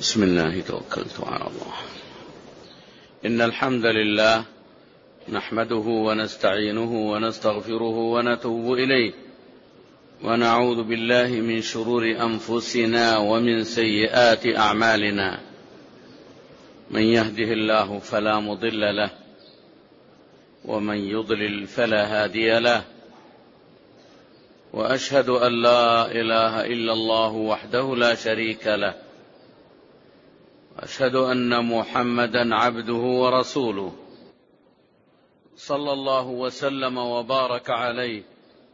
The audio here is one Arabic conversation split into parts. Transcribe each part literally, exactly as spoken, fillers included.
بسم الله توكلت على الله. إن الحمد لله نحمده ونستعينه ونستغفره ونتوب إليه، ونعوذ بالله من شرور أنفسنا ومن سيئات أعمالنا. من يهده الله فلا مضل له، ومن يضلل فلا هادي له، وأشهد أن لا إله إلا الله وحده لا شريك له، وأشهد أن محمدا عبده ورسوله، صلى الله وسلم وبارك عليه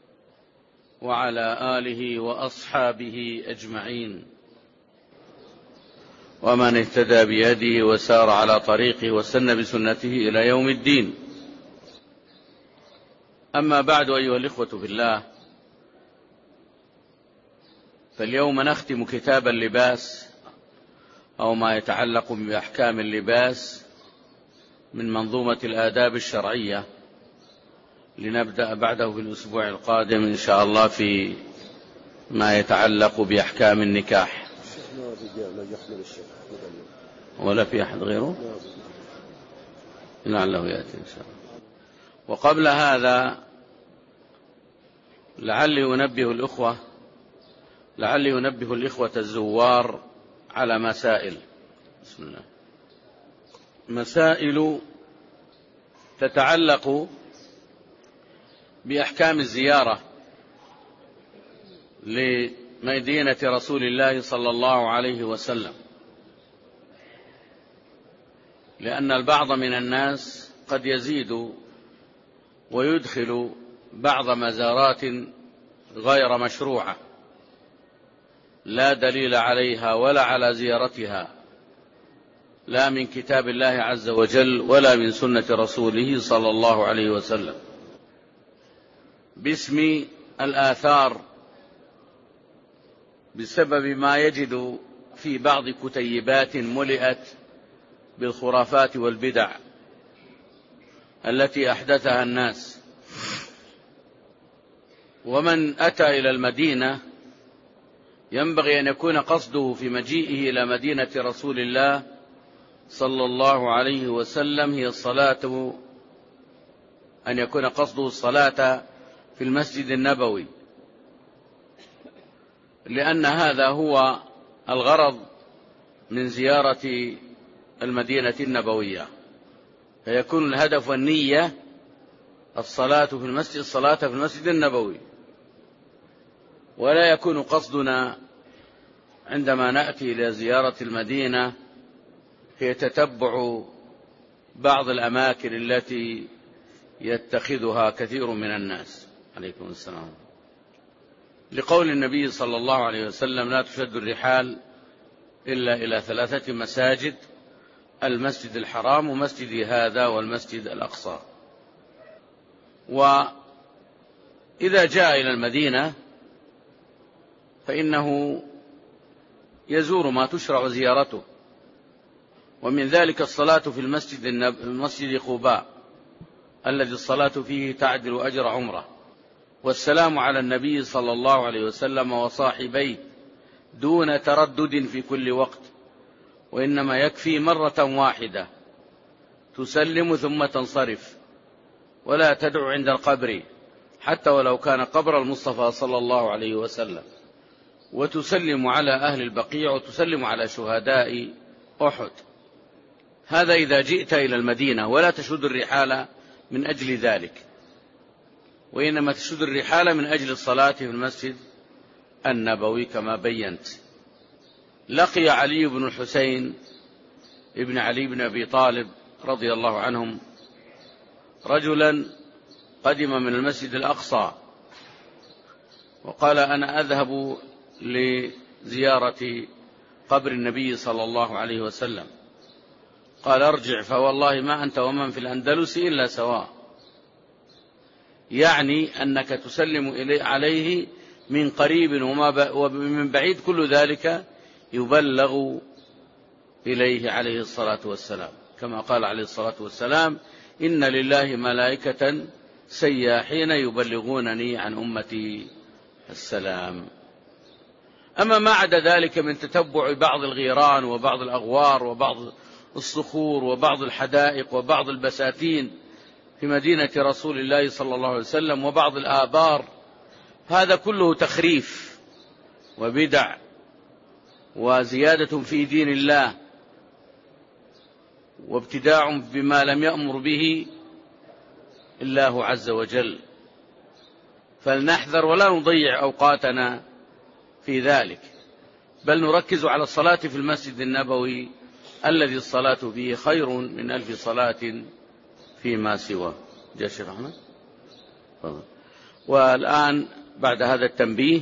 وعلى آله وأصحابه أجمعين، ومن اهتدى بهديه وسار على طريقه واستنى بسنته إلى يوم الدين. أما بعد، أيها الإخوة في الله، فاليوم نختم كتاب اللباس أو ما يتعلق بأحكام اللباس من منظومة الآداب الشرعية، لنبدأ بعده في الأسبوع القادم إن شاء الله في ما يتعلق بأحكام النكاح. ولا في أحد غيره؟ لعله يأتي إن شاء الله. وقبل هذا لعلي أنبه الأخوة لعلي أنبه الإخوة الزوار على مسائل. بسم الله. مسائل تتعلق بأحكام الزيارة لمدينة رسول الله صلى الله عليه وسلم، لأن البعض من الناس قد يزيد ويدخل بعض مزارات غير مشروعة لا دليل عليها ولا على زيارتها، لا من كتاب الله عز وجل ولا من سنة رسوله صلى الله عليه وسلم، باسم الآثار، بسبب ما يجد في بعض كتيبات ملئت بالخرافات والبدع التي أحدثها الناس. ومن أتى إلى المدينة ينبغي أن يكون قصده في مجيئه إلى مدينة رسول الله صلى الله عليه وسلم هي الصلاة، أن يكون قصده الصلاة في المسجد النبوي، لأن هذا هو الغرض من زيارة المدينة النبوية، فيكون الهدف والنية الصلاة في المسجد الصلاة في المسجد النبوي، ولا يكون قصدنا عندما نأتي إلى زيارة المدينة هي تتبع بعض الأماكن التي يتخذها كثير من الناس. عليكم السلام. لقول النبي صلى الله عليه وسلم: لا تشد الرحال إلا إلى ثلاثة مساجد: المسجد الحرام ومسجد هذا والمسجد الأقصى. وإذا جاء إلى المدينة فإنه يزور ما تشرع زيارته، ومن ذلك الصلاة في المسجد المسجد قباء الذي الصلاة فيه تعدل أجر عمره، والسلام على النبي صلى الله عليه وسلم وصاحبيه دون تردد في كل وقت، وإنما يكفي مرة واحدة تسلم ثم تنصرف، ولا تدعو عند القبر حتى ولو كان قبر المصطفى صلى الله عليه وسلم، وتسلم على أهل البقيع وتسلم على شهداء أحد. هذا إذا جئت إلى المدينة، ولا تشد الرحال من أجل ذلك، وإنما تشد الرحال من أجل الصلاة في المسجد النبوي كما بينت. لقي علي بن الحسين ابن علي بن أبي طالب رضي الله عنهم رجلا قدم من المسجد الأقصى وقال: أنا أذهب لزيارة قبر النبي صلى الله عليه وسلم. قال: ارجع فوالله ما أنت ومن في الأندلس إلا سواء، يعني أنك تسلم إليه عليه من قريب ومن بعيد، كل ذلك يبلغ إليه عليه الصلاة والسلام، كما قال عليه الصلاة والسلام: إن لله ملائكة سياحين يبلغونني عن أمتي السلام. أما ما عدا ذلك من تتبع بعض الغيران وبعض الأغوار وبعض الصخور وبعض الحدائق وبعض البساتين في مدينة رسول الله صلى الله عليه وسلم وبعض الآبار، هذا كله تخريف وبدع وزيادة في دين الله وابتداع بما لم يأمر به الله عز وجل. فلنحذر ولا نضيع أوقاتنا في ذلك، بل نركز على الصلاة في المسجد النبوي الذي الصلاة فيه خير من ألف صلاة فيما سواه. جاء الشيخ أحمد. والآن بعد هذا التنبيه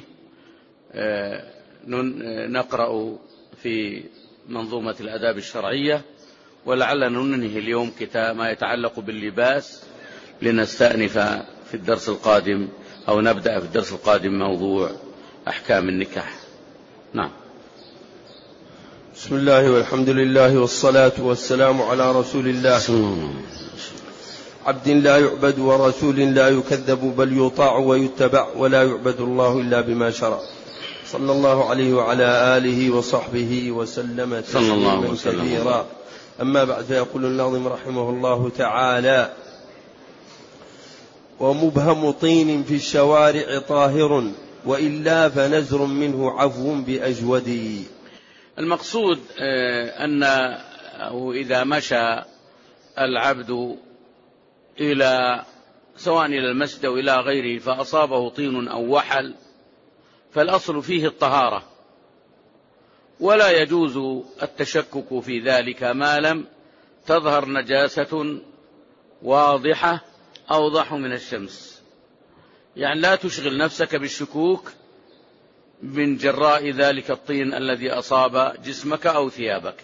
نقرأ في منظومة الآداب الشرعية، ولعلنا ننهي اليوم كتاب ما يتعلق باللباس لنستأنف في الدرس القادم، أو نبدأ في الدرس القادم موضوع أحكام النكاح. نعم. بسم الله والحمد لله والصلاة والسلام على رسول الله، عبد لا يعبد ورسول لا يكذب، بل يطاع ويتبع، ولا يعبد الله إلا بما شرع. صلى الله عليه وعلى آله وصحبه وسلم تسليما كثيرا. أما بعد، فيقول الناظم رحمه الله تعالى: ومبهم طين في الشوارع طاهر، وإلا فنزر منه عفو بأجودي. المقصود أنه إذا مشى العبد إلى سواء إلى المسجد أو إلى غيره فأصابه طين أو وحل، فالأصل فيه الطهارة، ولا يجوز التشكك في ذلك ما لم تظهر نجاسة واضحة أوضح من الشمس. يعني لا تشغل نفسك بالشكوك من جراء ذلك الطين الذي أصاب جسمك أو ثيابك،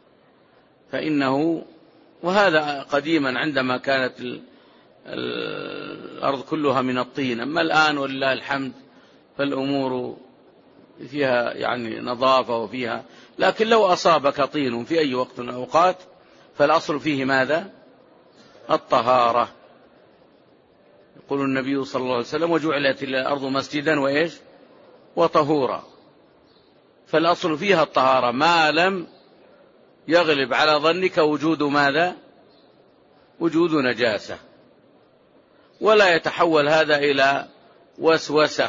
فإنه وهذا قديما عندما كانت الأرض كلها من الطين، أما الآن ولله الحمد فالأمور فيها يعني نظافة وفيها، لكن لو أصابك طين في أي وقت من الأوقات فالأصل فيه ماذا؟ الطهارة. يقول النبي صلى الله عليه وسلم: وجعلت الأرض مسجدا وإيش وطهورا. فالأصل فيها الطهارة ما لم يغلب على ظنك وجود ماذا؟ وجود نجاسة، ولا يتحول هذا إلى وسوسة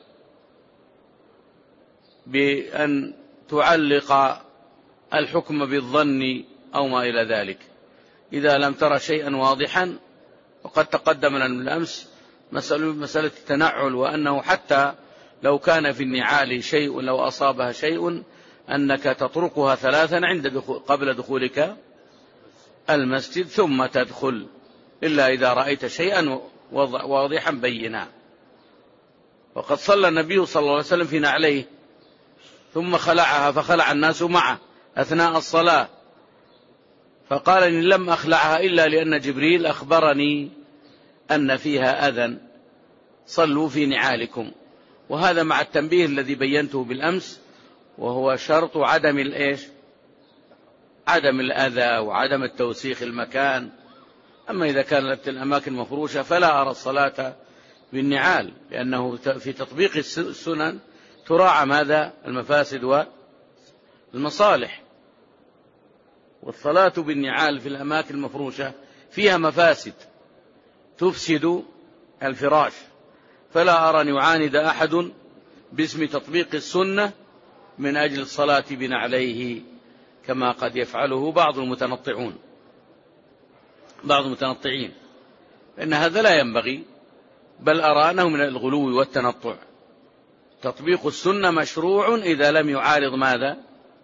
بأن تعلق الحكم بالظن أو ما إلى ذلك. إذا لم ترى شيئا واضحا، وقد تقدم لنا من الأمس مسألة التنعل، وأنه حتى لو كان في النعال شيء لو أصابها شيء أنك تطرقها ثلاثا عند دخول قبل دخولك المسجد ثم تدخل، إلا إذا رأيت شيئا واضحا بينا. وقد صلى النبي صلى الله عليه وسلم في نعليه ثم خلعها فخلع الناس معه أثناء الصلاة، فقال: إن لم أخلعها إلا لأن جبريل أخبرني أن فيها أذى، صلوا في نعالكم. وهذا مع التنبيه الذي بينته بالأمس، وهو شرط عدم الإيش؟ عدم الأذى وعدم التوسيخ المكان. أما إذا كانت الأماكن مفروشة فلا أرى الصلاة بالنعال، لأنه في تطبيق السنن تراعى ماذا؟ المفاسد والمصالح. والصلاة بالنعال في الأماكن المفروشة فيها مفاسد تفسد الفراش، فلا أرى أن يعاند أحد باسم تطبيق السنة من أجل الصلاة بنعليه كما قد يفعله بعض المتنطعون بعض المتنطعين، فإن هذا لا ينبغي، بل أرى أنه من الغلو والتنطع. تطبيق السنة مشروع إذا لم يعارض ماذا؟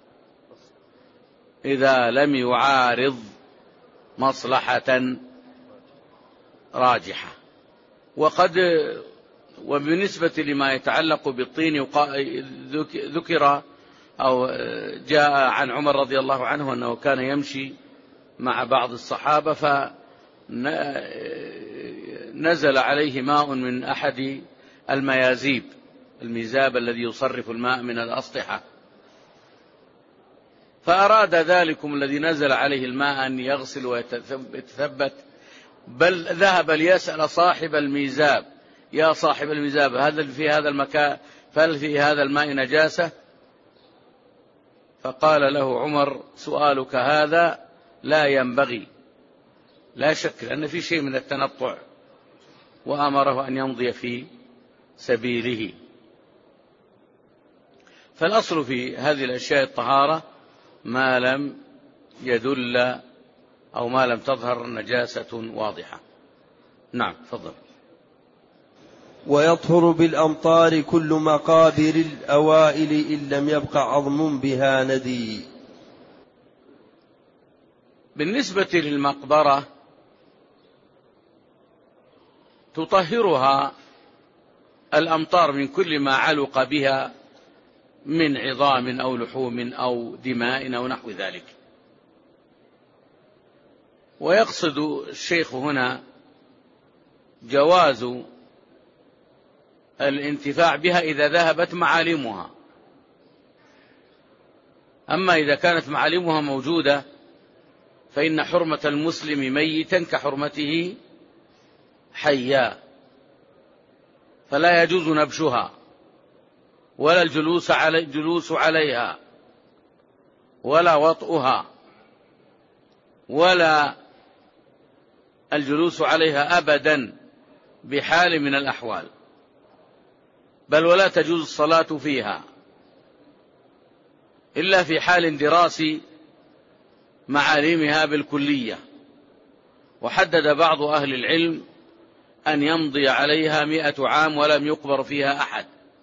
إذا لم يعارض مصلحة راجحة. وقد وبالنسبة لما يتعلق بالطين ذكر أو جاء عن عمر رضي الله عنه أنه كان يمشي مع بعض الصحابة فنزل عليه ماء من أحد الميازيب، الميزاب الذي يصرف الماء من الأسطحة، فأراد ذلكم الذي نزل عليه الماء أن يغسل ويتثبت، بل ذهب ليسأل صاحب الميزاب: يا صاحب الميزاب، هذا في هذا المكان فهل في هذا الماء نجاسة؟ فقال له عمر: سؤالك هذا لا ينبغي، لا شك أن في شيء من التنطع، وأمره أن يمضي في سبيله. فالأصل في هذه الأشياء الطهارة ما لم يدل أو ما لم تظهر نجاسة واضحة. نعم، تفضل. ويطهر بالأمطار كل مقابر الأوائل إن لم يبق عظم بها ندي. بالنسبة للمقبرة تطهرها الأمطار من كل ما علق بها من عظام أو لحوم أو دماء أو نحو ذلك. ويقصد الشيخ هنا جواز الانتفاع بها إذا ذهبت معالمها. أما إذا كانت معالمها موجودة فإن حرمة المسلم ميتا كحرمته حيا، فلا يجوز نبشها ولا الجلوس علي الجلوس عليها ولا وطئها ولا الجلوس عليها أبدا بحال من الأحوال، بل ولا تجوز الصلاة فيها إلا في حال اندراس معالمها بالكلية. وحدد بعض أهل العلم أن يمضي عليها مئة عام ولم يقبر فيها أحد،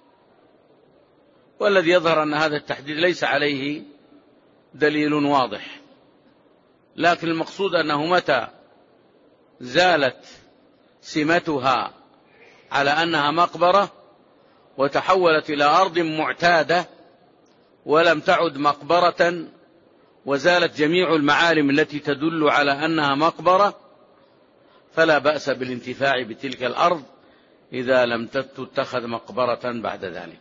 والذي يظهر أن هذا التحديد ليس عليه دليل واضح، لكن المقصود أنه متى زالت سمتها على أنها مقبرة وتحولت إلى أرض معتادة ولم تعد مقبرة وزالت جميع المعالم التي تدل على أنها مقبرة، فلا بأس بالانتفاع بتلك الأرض إذا لم تتخذ مقبرة بعد ذلك.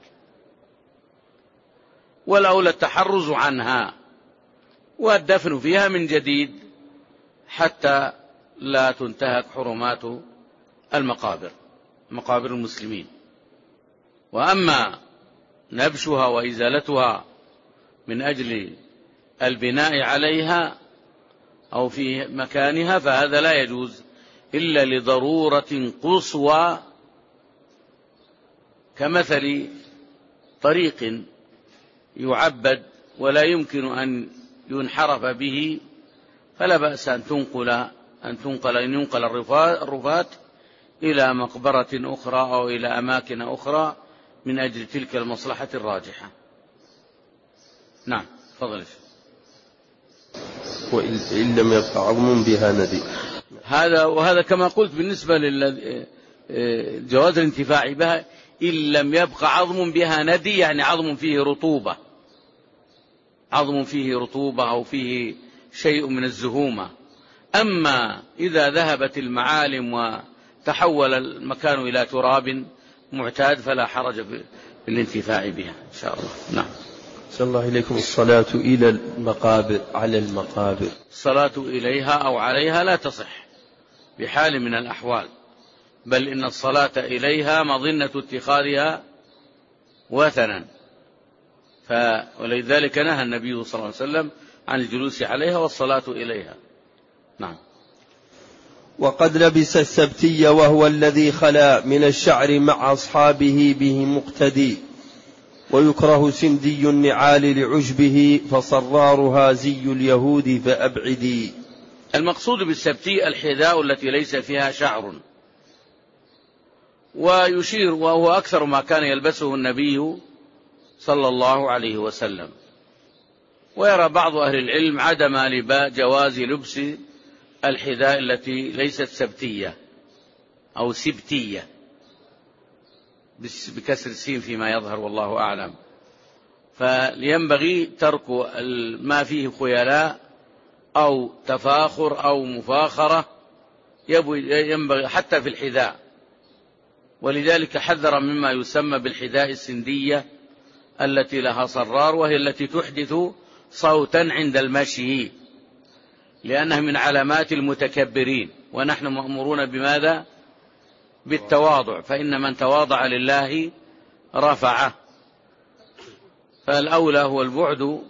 والأولى التحرز عنها والدفن فيها من جديد حتى لا تنتهك حرمات المقابر، مقابر المسلمين. وأما نبشها وإزالتها من أجل البناء عليها أو في مكانها فهذا لا يجوز إلا لضرورة قصوى، كمثل طريق يعبد ولا يمكن أن ينحرف به، فلا بأس أن تنقل أن تنقل أن ينقل الرفات إلى مقبرة أخرى أو إلى أماكن أخرى من أجل تلك المصلحة الراجحة. نعم، تفضل. وإن لم يبق عظم بها ندي. هذا وهذا كما قلت بالنسبة لجواز الانتفاع بها إن لم يبق عظم بها ندي، يعني عظم فيه رطوبة، عظم فيه رطوبة أو فيه شيء من الزهومة. أما إذا ذهبت المعالم وتحول المكان إلى تراب معتاد فلا حرج بالانتفاع بها إن شاء الله. نعم. صلى الله إليكم. الصلاة إلى المقابر على المقابر، الصلاة إليها أو عليها لا تصح بحال من الأحوال، بل إن الصلاة إليها مظنة اتخاذها وثنا، ولذلك نهى النبي صلى الله عليه وسلم عن الجلوس عليها والصلاة إليها. نعم. وقد لبس السبتي وهو الذي خلا من الشعر مع أصحابه به مقتدي، ويكره سندي النعال لعجبه فصرارها زي اليهود فأبعدي. المقصود بالسبتي الحذاء التي ليس فيها شعر، ويشير وهو أكثر ما كان يلبسه النبي صلى الله عليه وسلم. ويرى بعض أهل العلم عدم جواز لبس الحذاء التي ليست سبتية أو سبتية بكسر السين فيما يظهر والله أعلم. فلينبغي ترك ما فيه خيلاء أو تفاخر أو مفاخرة، ينبغي حتى في الحذاء. ولذلك حذر مما يسمى بالحذاء السندية التي لها صرار، وهي التي تحدث صوتا عند المشي، لأنها من علامات المتكبرين، ونحن مأمورون بماذا؟ بالتواضع، فإن من تواضع لله رفعه. فالأولى هو البعد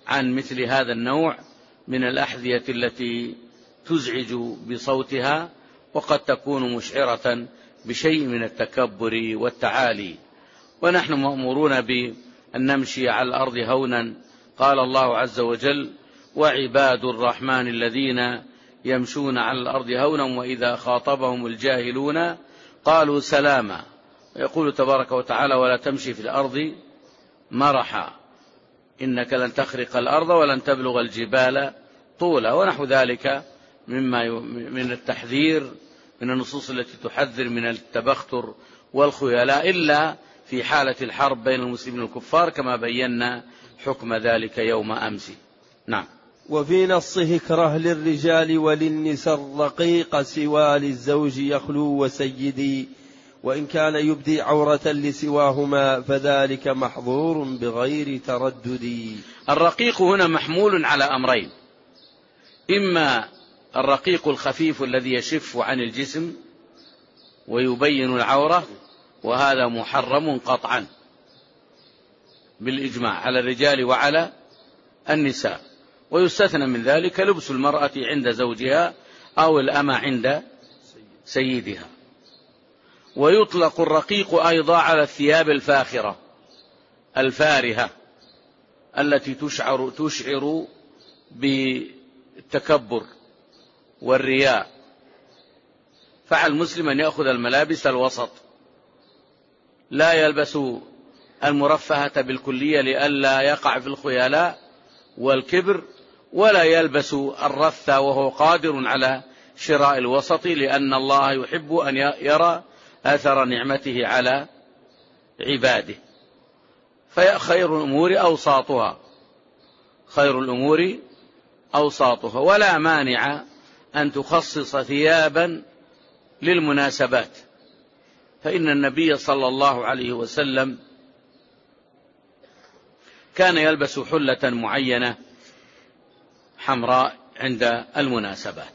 عن مثل هذا النوع من الأحذية التي تزعج بصوتها وقد تكون مشعرة بشيء من التكبر والتعالي. ونحن مأمورون بأن نمشي على الأرض هونا. قال الله عز وجل: وعباد الرحمن الذين يمشون على الأرض هونا وإذا خاطبهم الجاهلون قالوا سلاما. يقول تبارك وتعالى: ولا تمشي في الأرض مرحا إنك لن تخرق الأرض ولن تبلغ الجبال طولا، ونحو ذلك مما من التحذير من النصوص التي تحذر من التبختر والخيلاء، إلا في حالة الحرب بين المسلمين والكفار كما بينا حكم ذلك يوم أمس. نعم. وفي نصه: اكره للرجال وللنساء الرقيق سوى للزوج يخلو وسيدي، وإن كان يبدي عورة لسواهما فذلك محظور بغير تردد. الرقيق هنا محمول على أمرين: إما الرقيق الخفيف الذي يشف عن الجسم ويبين العورة، وهذا محرم قطعا بالإجماع على الرجال وعلى النساء، ويستثنى من ذلك لبس المرأة عند زوجها أو الأمة عند سيدها. ويطلق الرقيق أيضا على الثياب الفاخرة الفارهة التي تشعر, تشعر بالتكبر والرياء. فعلى المسلم أن يأخذ الملابس الوسط، لا يلبس المرفهة بالكلية لئلا يقع في الخيلاء والكبر، ولا يلبس الرث وهو قادر على شراء الوسط، لأن الله يحب أن يرى أثر نعمته على عباده. فخير الأمور أوساطها، خير الأمور أوساطها. ولا مانع أن تخصص ثيابا للمناسبات، فإن النبي صلى الله عليه وسلم كان يلبس حلة معينة حمراء عند المناسبات.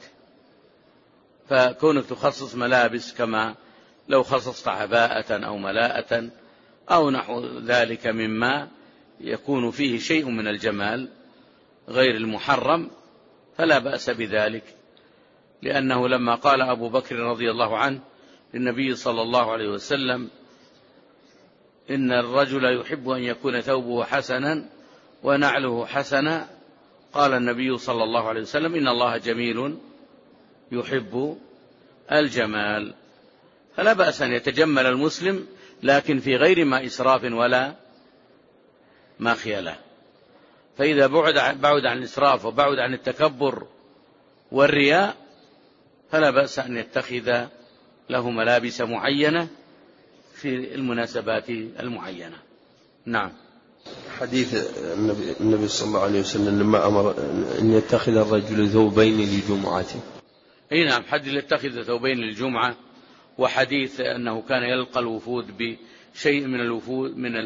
فكونك تخصص ملابس كما لو خصصت عباءة أو ملاءة أو نحو ذلك مما يكون فيه شيء من الجمال غير المحرم فلا بأس بذلك، لأنه لما قال أبو بكر رضي الله عنه للنبي صلى الله عليه وسلم: إن الرجل يحب أن يكون ثوبه حسنا ونعله حسنا، قال النبي صلى الله عليه وسلم: إن الله جميل يحب الجمال. فلا بأس أن يتجمل المسلم، لكن في غير ما إسراف ولا ما خيلاء. فإذا بعد, بعد عن الإسراف وبعد عن التكبر والرياء فلا بأس أن يتخذ له ملابس معينة في المناسبات المعينة. نعم. حديث النبي, النبي صلى الله عليه وسلم لما أمر أن يتخذ الرجل ثوبين لجمعته. أي نعم، حديث يتخذ ثوبين للجمعة، وحديث أنه كان يلقى الوفود بشيء من الوفود من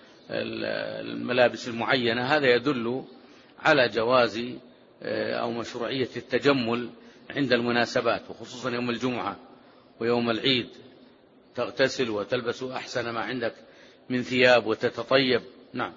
الملابس المعينة، هذا يدل على جواز أو مشروعية التجمل عند المناسبات، وخصوصا يوم الجمعة ويوم العيد تغتسل وتلبس أحسن ما عندك من ثياب وتتطيب. نعم.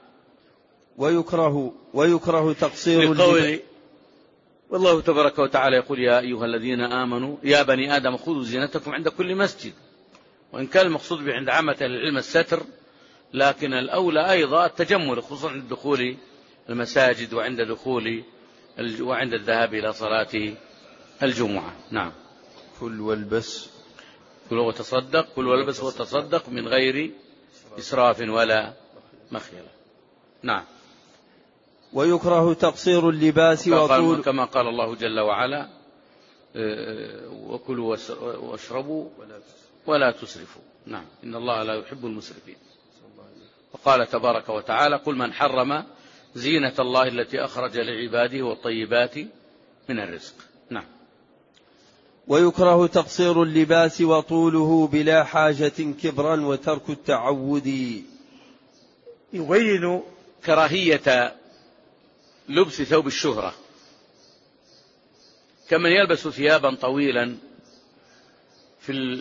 ويكره ويكره تقصير لقوله والله تبارك وتعالى يقول: يا أيها الذين آمنوا يا بني آدم خذوا زينتكم عند كل مسجد. وإن كان المقصود عند عامة العلم الستر، لكن الأولى أيضا التجمل، خصوصا عند دخول المساجد وعند دخول وعند الذهاب إلى صلاة الجمعة. نعم. كل والبس كل وتصدق كل والبس وتصدق من غير إسراف ولا مخيلة. نعم. ويكره تقصير اللباس وطول، كما قال الله جل وعلا: وكلوا واشربوا ولا تسرفوا. نعم، إن الله لا يحب المسرفين. وقال تبارك وتعالى: قل من حرم زينة الله التي أخرج لعباده والطيبات من الرزق. نعم. ويكره تقصير اللباس وطوله بلا حاجة كبرا وترك التعود. يبين كراهية لبس ثوب الشهرة، كمن يلبس ثيابا طويلا في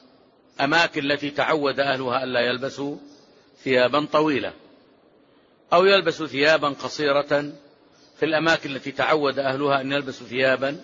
الأماكن التي تعود أهلها ألا يلبسوا ثيابا طويلة، أو يلبس ثيابا قصيرة في الأماكن التي تعود أهلها أن يلبسوا ثيابا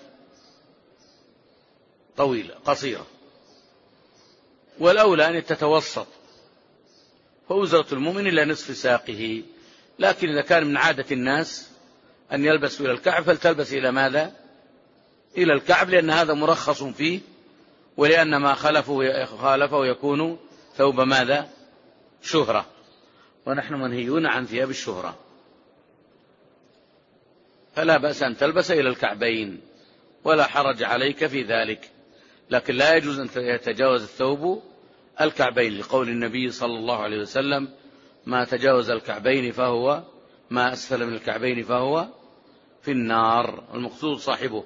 طويلة قصيرة، والأولى أن تتوسط، فوزرة المؤمن إلى نصف ساقه. لكن إذا كان من عادة الناس أن يلبسوا إلى الكعب فلتلبس إلى ماذا؟ إلى الكعب، لأن هذا مرخص فيه، ولأن ما خالفه خالفه يكون ثوب ماذا؟ شهرة، ونحن منهيون عن ثياب الشهرة، فلا بأس أن تلبس إلى الكعبين ولا حرج عليك في ذلك. لكن لا يجوز أن يتجاوز الثوب الكعبين، لقول النبي صلى الله عليه وسلم: ما تجاوز الكعبين فهو ما أسفل من الكعبين فهو في النار، المقصود صاحبه.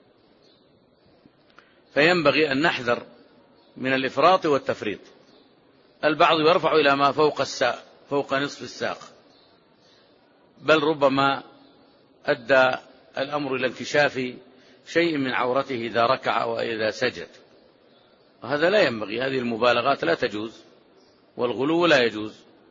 فينبغي أن نحذر من الإفراط والتفريط. البعض يرفع إلى ما فوق الساق، فوق نصف الساق، بل ربما أدى الأمر إلى انكشاف شيء من عورته إذا ركع وإذا سجد، وهذا لا ينبغي. هذه المبالغات لا تجوز، والغلو لا يجوز.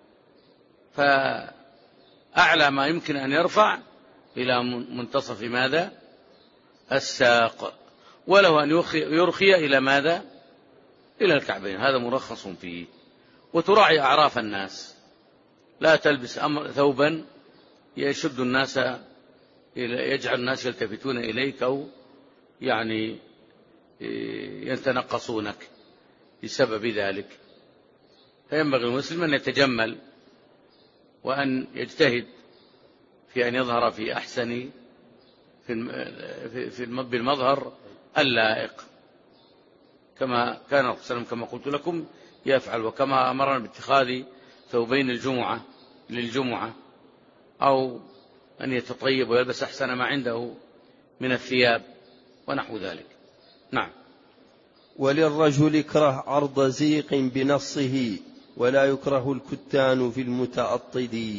فأعلى ما يمكن أن يرفع إلى منتصف ماذا؟ الساق، وله أن يرخي إلى ماذا؟ إلى الكعبين، هذا مرخص فيه. وتراعي أعراف الناس، لا تلبس أمر ثوبا يشد الناس، يجعل الناس يلتفتون إليك أو يعني يتنقصونك بسبب ذلك. فينبغي المسلم أن يتجمل وأن يجتهد في أن يظهر في أحسن في بالمظهر اللائق، كما كان الرسول صلى الله عليه وسلم كما قلت لكم يفعل، وكما أمرنا باتخاذ ثوبين الجمعة للجمعة، أو أن يتطيب ويلبس أحسن ما عنده من الثياب ونحو ذلك. نعم. وللرجل يكره عرض زيق بنصه، ولا يكره الكتان في المتأطد.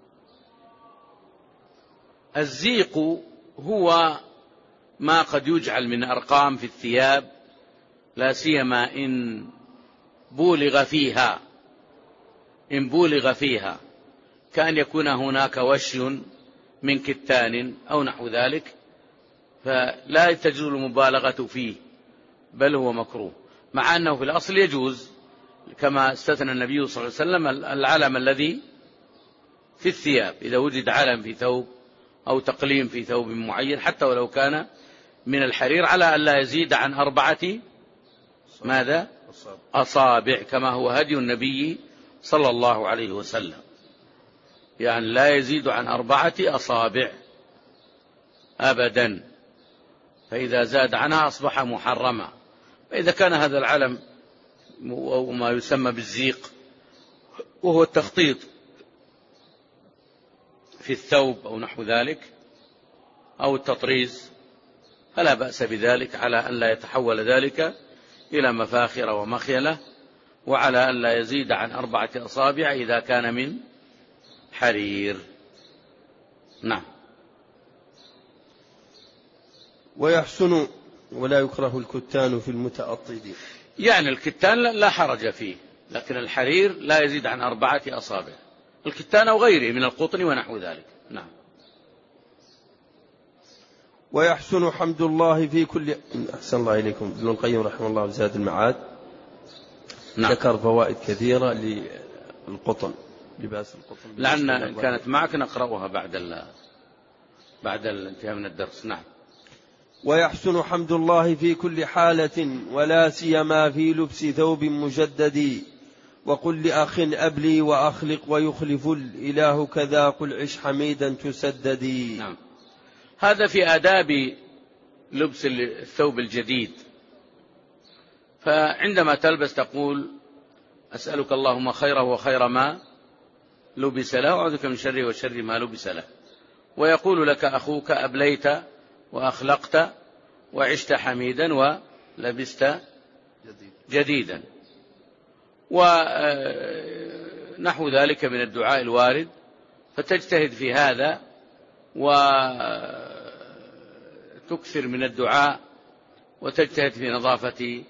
الزيق هو ما قد يجعل من أرقام في الثياب، لا سيما إن بولغ فيها إن بولغ فيها كأن يكون هناك وشي من كتان أو نحو ذلك، فلا تجوز المبالغة فيه، بل هو مكروه، مع أنه في الأصل يجوز، كما استثنى النبي صلى الله عليه وسلم العلم الذي في الثياب. إذا وجد علم في ثوب أو تقليم في ثوب معين حتى ولو كان من الحرير، على أن لا يزيد عن أربعة ماذا؟ أصابع، كما هو هدي النبي صلى الله عليه وسلم، يعني لا يزيد عن أربعة أصابع أبدا، فإذا زاد عنها أصبح محرما. فإذا كان هذا العلم أو ما يسمى بالزيق، وهو التخطيط في الثوب أو نحو ذلك، أو التطريز، فلا بأس بذلك، على أن لا يتحول ذلك إلى مفاخر ومخيلة، وعلى أن لا يزيد عن أربعة أصابع إذا كان من حرير. نعم. ويحسن ولا يكره الكتان في المتأطد، يعني الكتان لا حرج فيه، لكن الحرير لا يزيد عن أربعة أصابع، الكتان أو غيره من القطن ونحو ذلك. نعم. ويحسن حمد الله في كل أحسن الله إليكم. ابن القيم رحمه الله في زاد المعاد نعم. ذكر فوائد كثيرة للقطن، لباس القطن، لأن كانت معك نقرأها بعد ال... بعد الانتهاء من الدرس. نعم. ويحسن حمد الله في كل حالة، ولا سيما في لبس ثوب مجدد. وقل لأخ أبلي وأخلق ويخلف الإله كذا، قل عش حميدا تسددي. نعم. هذا في آداب لبس الثوب الجديد. فعندما تلبس تقول: أسألك اللهم خيره وخير ما لبس له، وأعوذ بك من شره وشر ما لبس له. ويقول لك أخوك: أبليت وأخلقت وعشت حميدا ولبست جديدا، ونحو ذلك من الدعاء الوارد. فتجتهد في هذا وتكثر من الدعاء، وتجتهد في نظافة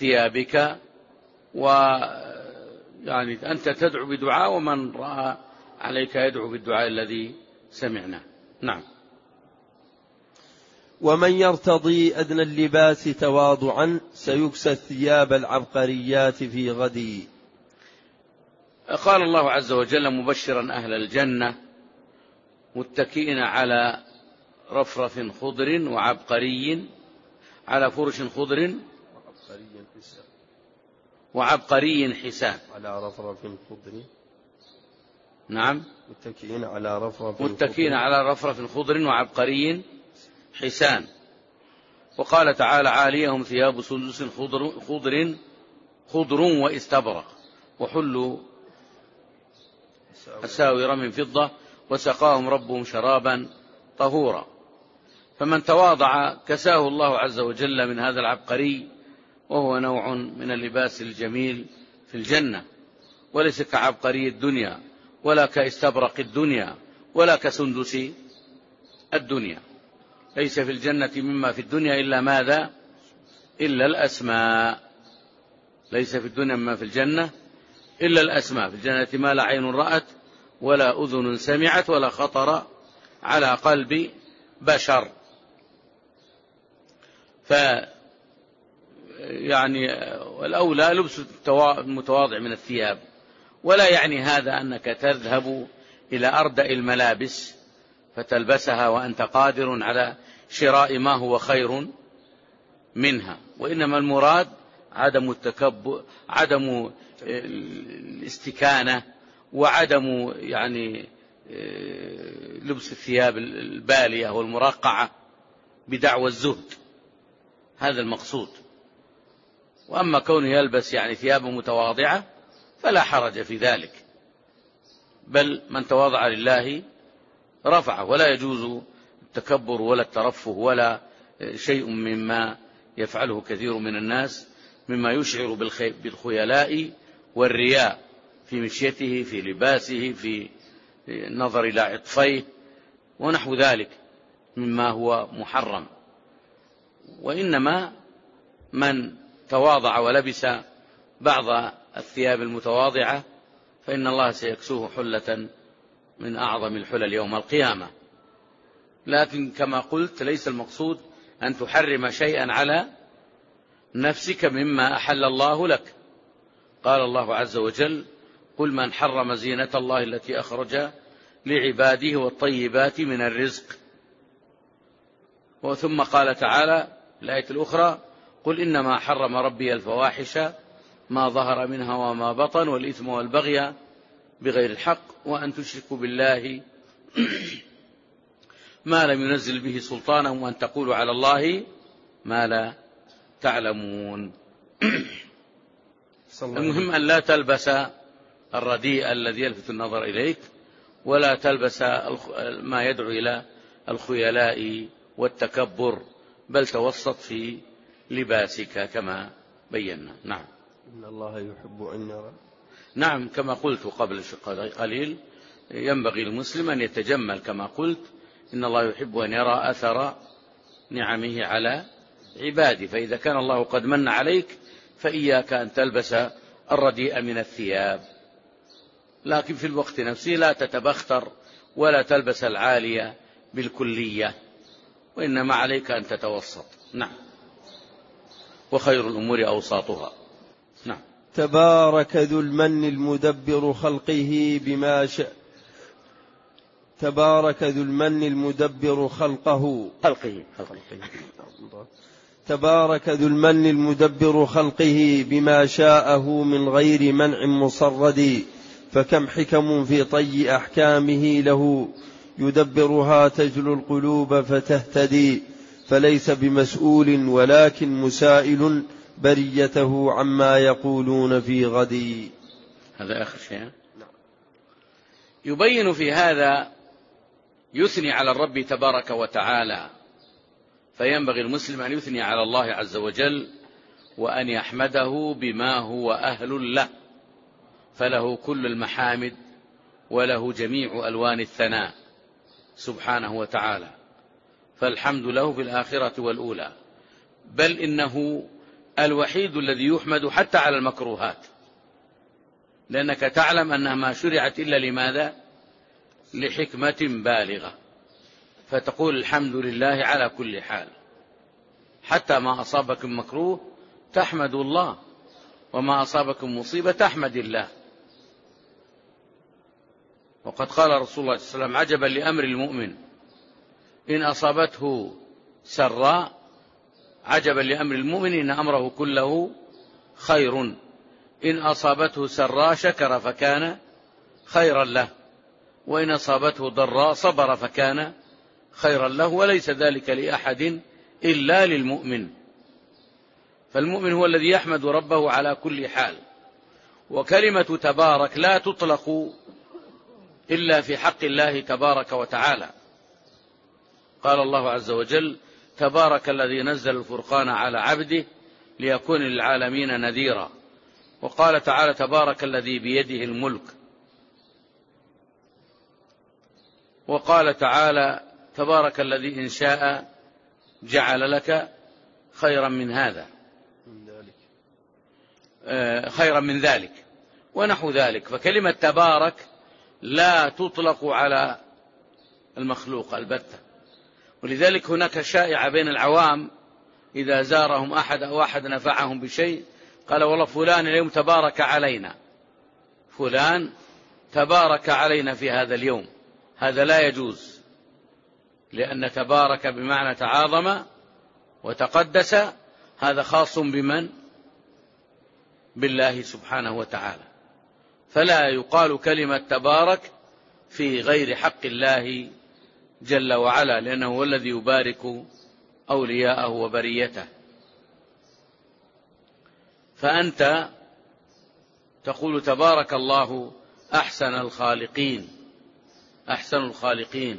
ثيابك، ويعني أنت تدعو بدعاء، ومن رأى عليك يدعو بالدعاء الذي سمعنا. نعم. ومن يرتضي أدنى اللباس تواضعا سيكسى الثياب العبقريات في غدي. قال الله عز وجل مبشرا أهل الجنة متكئين على رفرف خضر وعبقري على فرش خضر وعبقري حسان. على رفرف خضر. نعم. متكئين على رفرف متكئين على رفرف خضر وعبقري حسان. وقال تعالى عاليهم ثياب سندس خضر خضر خضر واستبرق وحلوا أساور من فضة وسقاهم ربهم شرابا طهورا. فمن تواضع كساه الله عز وجل من هذا العبقري، وهو نوع من اللباس الجميل في الجنة، وليس كعبقري الدنيا ولا كاستبرق الدنيا ولا كسندس الدنيا. ليس في الجنة مما في الدنيا إلا ماذا؟ إلا الأسماء. ليس في الدنيا مما في الجنة إلا الأسماء. في الجنة ما لا عين رأت ولا أذن سمعت ولا خطر على قلب بشر. ف يعني والأولى لبس المتواضع من الثياب، ولا يعني هذا أنك تذهب إلى أردأ الملابس فتلبسها وأنت قادر على شراء ما هو خير منها، وإنما المراد عدم التكبر، عدم الاستكانة، وعدم يعني لبس الثياب البالية والمرقعة بدعوى الزهد. هذا المقصود. وأما كونه يلبس يعني ثيابا متواضعة فلا حرج في ذلك، بل من تواضع لله رفعه، ولا يجوز التكبر ولا الترفه ولا شيء مما يفعله كثير من الناس مما يشعر بالخيلاء والرياء في مشيته، في لباسه، في النظر إلى عطفيه ونحو ذلك مما هو محرم. وإنما من تواضع ولبس بعض الثياب المتواضعة فإن الله سيكسوه حلة من أعظم الحلل يوم القيامة. لكن كما قلت ليس المقصود أن تحرم شيئا على نفسك مما أحل الله لك. قال الله عز وجل قل من حرم زينة الله التي أخرج لعباده والطيبات من الرزق. وثم قال تعالى الآية الأخرى قل إنما حرم ربي الفواحش ما ظهر منها وما بطن والإثم والبغي بغير الحق وأن تشركوا بالله ما لم ينزل به سلطانا وأن تقولوا على الله ما لا تعلمون. المهم أن لا تلبس الرديء الذي يلفت النظر إليك، ولا تلبس ما يدعو إلى الخيلاء والتكبر، بل توسط في لباسك كما بينا. نعم. إن الله يحب أن يرى. نعم كما قلت قبل قليل ينبغي المسلم أن يتجمل كما قلت. إن الله يحب أن يرى أثر نعمه على عباده، فإذا كان الله قد من عليك فإياك أن تلبس الرديء من الثياب، لكن في الوقت نفسه لا تتبختر ولا تلبس العالية بالكلية، وإنما عليك أن تتوسط. نعم. وخير الأمور أوساطها. نعم. تبارك ذو المن المدبر خلقه بما شاء. تبارك ذو المن المدبر خلقه خلقه خلقه تبارك ذو المن المدبر خلقه بما شاءه من غير منع مصرد، فكم حكم في طي أحكامه له يدبرها تجلو القلوب فتهتدي، فليس بمسؤول ولكن مسائل بريته عما يقولون في غدي. هذا آخر شيء. يبين في هذا يثني على الرب تبارك وتعالى، فينبغي المسلم أن يثني على الله عز وجل وأن يحمده بما هو أهل له، فله كل المحامد وله جميع ألوان الثناء سبحانه وتعالى، فالحمد له في الآخرة والأولى، بل إنه الوحيد الذي يحمد حتى على المكروهات، لأنك تعلم أنها ما شرعت إلا لماذا؟ لحكمة بالغة، فتقول الحمد لله على كل حال، حتى ما أصابكم مكروه تحمد الله، وما أصابكم مصيبة تحمد الله. وقد قال رسول الله صلى الله عليه وسلم: عجبا لأمر المؤمن إن أصابته سراء، عجبا لأمر المؤمن إن أمره كله خير، إن أصابته سراء شكر فكان خيرا له، وإن أصابته ضراء صبر فكان خيرا له، وليس ذلك لأحد إلا للمؤمن. فالمؤمن هو الذي يحمد ربه على كل حال. وكلمة تبارك لا تطلق إلا في حق الله تبارك وتعالى. قال الله عز وجل: تبارك الذي نزل الفرقان على عبده ليكون للعالمين نذيرا. وقال تعالى: تبارك الذي بيده الملك. وقال تعالى: تبارك الذي إن شاء جعل لك خيرا من هذا، خيرا من ذلك، ونحو ذلك. فكلمة تبارك لا تطلق على المخلوق البتة. ولذلك هناك شائعة بين العوام إذا زارهم أحد أو أحد نفعهم بشيء قال: والله فلان اليوم تبارك علينا، فلان تبارك علينا في هذا اليوم. هذا لا يجوز، لأن تبارك بمعنى تعاظم وتقدس، هذا خاص بمن؟ بالله سبحانه وتعالى. فلا يقال كلمة تبارك في غير حق الله جل وعلا، لأنه هو الذي يبارك أولياءه وبريته. فأنت تقول: تبارك الله أحسن الخالقين، أحسن الخالقين،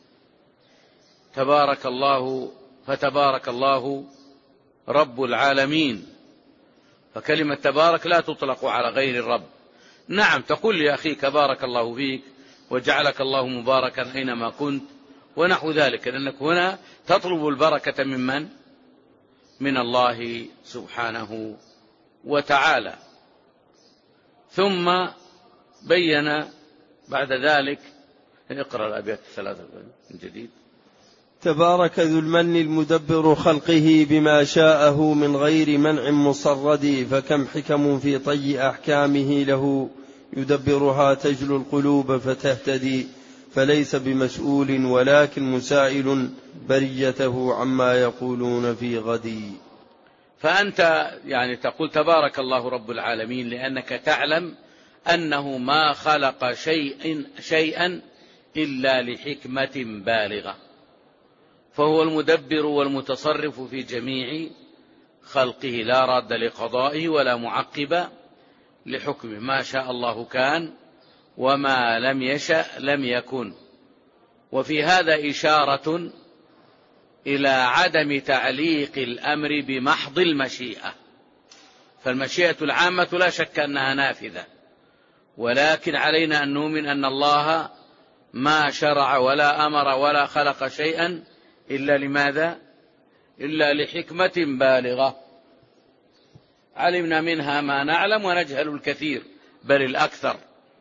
تبارك الله، فتبارك الله رب العالمين. فكلمة تبارك لا تطلق على غير الرب. نعم، تقول لأخيك: بارك الله فيك وجعلك الله مباركا أينما كنت، ونحو ذلك، لأنك هنا تطلب البركة من من؟ من الله سبحانه وتعالى. ثم بين بعد ذلك، اقرأ الأبيات الثلاثة من جديد. تبارك ذو المن المدبر خلقه بما شاءه من غير منع مصرد، فكم حكم في طي أحكامه له يدبرها تجلو القلوب فتهتدي، فليس بمسؤول ولكن مسائل بريته عما يقولون في غدي. فأنت يعني تقول تبارك الله رب العالمين لأنك تعلم أنه ما خلق شيء شيئا إلا لحكمة بالغة، فهو المدبر والمتصرف في جميع خلقه، لا راد لقضائه ولا معقب لحكمه. ما شاء الله كان، وما لم يشأ لم يكن. وفي هذا إشارة إلى عدم تعليق الأمر بمحض المشيئة، فالمشيئة العامة لا شك أنها نافذة، ولكن علينا أن نؤمن أن الله ما شرع ولا أمر ولا خلق شيئا إلا لماذا؟ إلا لحكمة بالغة علمنا منها ما نعلم ونجهل الكثير بل الأكثر،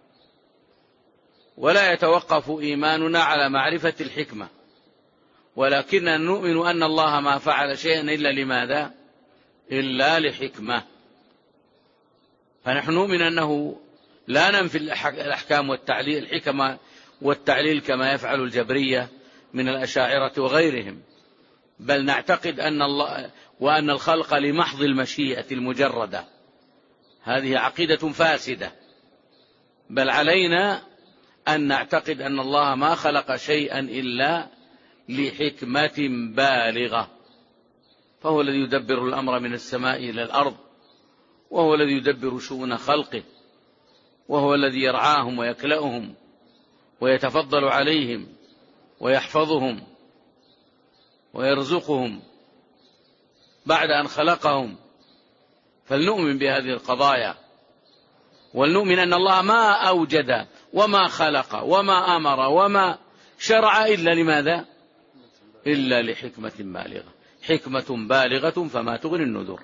ولا يتوقف إيماننا على معرفة الحكمة، ولكننا نؤمن أن الله ما فعل شيئا إلا لماذا؟ إلا لحكمة. فنحن نؤمن أنه لا ننفي الأحكام والتعليل الحكمة والتعليل كما يفعل الجبرية من الأشاعرة وغيرهم، بل نعتقد أن الله وأن الخلق لمحض المشيئة المجردة. هذه عقيدة فاسدة، بل علينا أن نعتقد أن الله ما خلق شيئا إلا لحكمة بالغة، فهو الذي يدبر الأمر من السماء إلى الأرض، وهو الذي يدبر شؤون خلقه، وهو الذي يرعاهم ويكلأهم ويتفضل عليهم ويحفظهم ويرزقهم بعد أن خلقهم. فلنؤمن بهذه القضايا، ولنؤمن أن الله ما أوجد وما خلق وما أمر وما شرع إلا لماذا؟ إلا لحكمة بالغة، حكمة بالغة فما تغني النذر،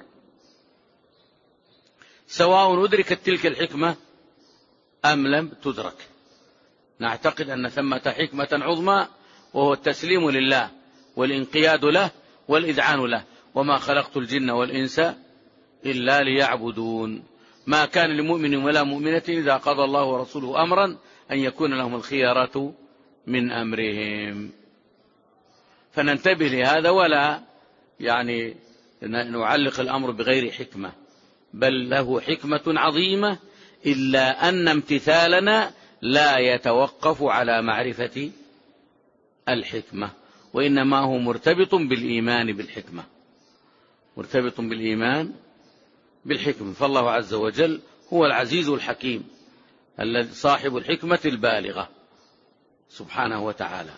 سواء أدركت تلك الحكمة أم لم تدرك. نعتقد أن ثمة حكمة عظمى، وهو التسليم لله والانقياد له والإذعان له. وما خلقت الجن والإنس إلا ليعبدون. ما كان لمؤمن ولا مؤمنة إذا قضى الله ورسوله أمرا أن يكون لهم الخيارة من أمرهم. فننتبه لهذا، ولا يعني نعلق الأمر بغير حكمة، بل له حكمة عظيمة، إلا أن امتثالنا لا يتوقف على معرفة الحكمة، وإنما هو مرتبط بالإيمان بالحكمة، مرتبط بالإيمان بالحكمة. فالله عز وجل هو العزيز الحكيم الذي صاحب الحكمة البالغة سبحانه وتعالى.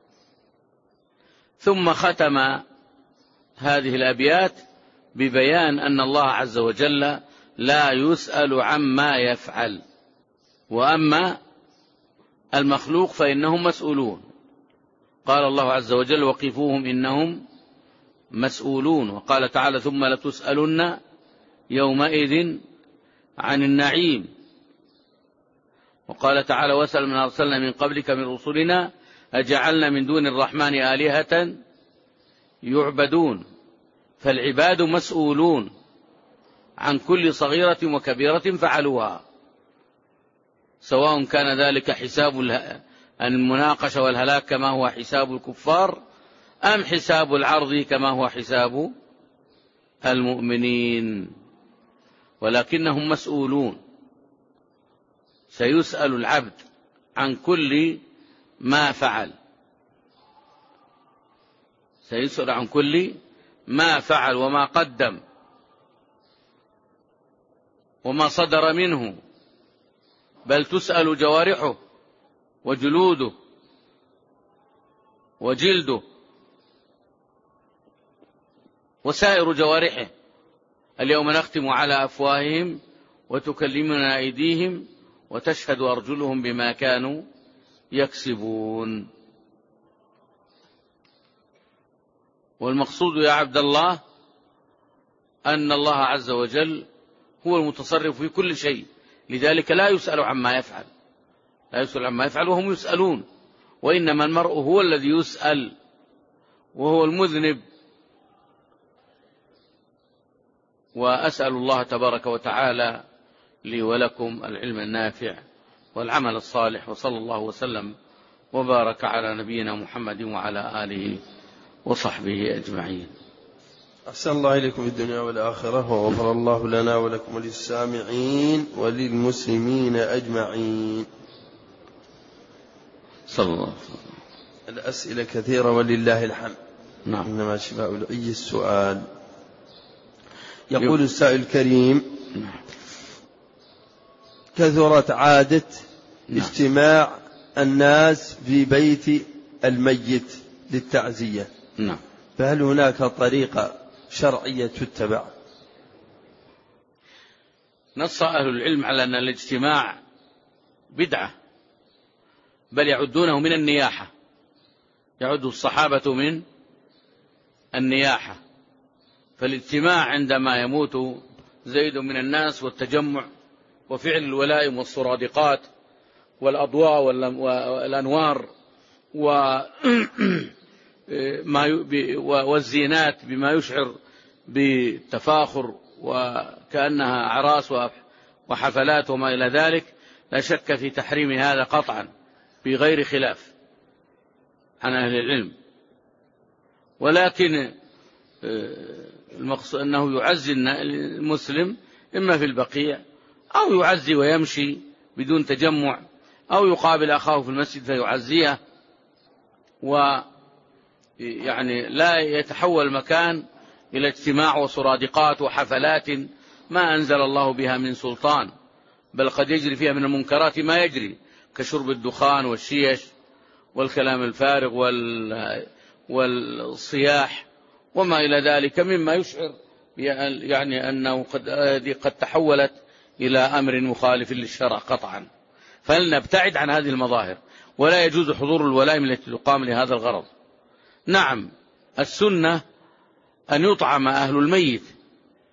ثم ختم هذه الأبيات ببيان أن الله عز وجل لا يسأل عما يفعل، وأما المخلوق فإنهم مسؤولون. قال الله عز وجل: وقفوهم إنهم مسؤولون. وقال تعالى: ثم لتسألن يومئذ عن النعيم. وقال تعالى: واسأل من أرسلنا من قبلك من رسلنا أجعلنا من دون الرحمن آلهة يعبدون. فالعباد مسؤولون عن كل صغيرة وكبيرة فعلوها، سواء كان ذلك حساب المناقشة والهلاك كما هو حساب الكفار، أم حساب العرض كما هو حساب المؤمنين. ولكنهم مسؤولون. سيسأل العبد عن كل ما فعل، سيسأل عن كل ما فعل وما قدم وما صدر منه، بل تسأل جوارحه وجلوده وجلده وسائر جوارحه. اليوم نختم على أفواههم وتكلمنا أيديهم وتشهد أرجلهم بما كانوا يكسبون. والمقصود يا عبد الله أن الله عز وجل هو المتصرف في كل شيء، لذلك لا يسأل عما يفعل، لا يسأل عما يفعل وهم يسألون. وإنما المرء هو الذي يسأل، وهو المذنب. وأسأل الله تبارك وتعالى لي ولكم العلم النافع والعمل الصالح، وصلى الله وسلم وبارك على نبينا محمد وعلى آله وصحبه أجمعين. أحسن الله إليكم في الدنيا والآخرة، وغفر الله لنا ولكم وللسامعين وللمسلمين أجمعين. صلى الله عليه وسلم. الأسئلة كثيرة ولله الحمد. نعم. إنما شفاء العي السؤال. يقول السائل الكريم: كثرت عادة اجتماع الناس في بيت الميت للتعزية، نعم. فهل هناك طريقة شرعية تتبع؟ نص أهل العلم على أن الاجتماع بدعة، بل يعدونه من النياحة، يعد الصحابة من النياحة. فالاجتماع عندما يموت زيد من الناس والتجمع وفعل الولائم والسرادقات والأضواء والأنوار والزينات بما يشعر بالتفاخر وكأنها أعراس وحفلات وما إلى ذلك، لا شك في تحريم هذا قطعا بغير خلاف عن أهل العلم. ولكن المقصود أنه يعزي المسلم إما في البقيع أو يعزي ويمشي بدون تجمع، أو يقابل أخاه في المسجد فيعزيه، ويعني لا يتحول مكان إلى اجتماع وسرادقات وحفلات ما أنزل الله بها من سلطان، بل قد يجري فيها من المنكرات ما يجري كشرب الدخان والشيش والكلام الفارغ والصياح وما إلى ذلك مما يشعر يعني أنه قد, قد تحولت إلى أمر مخالف للشرع قطعا. فلنبتعد عن هذه المظاهر، ولا يجوز حضور الولائم التي تقام لهذا الغرض. نعم، السنة أن يطعم أهل الميت،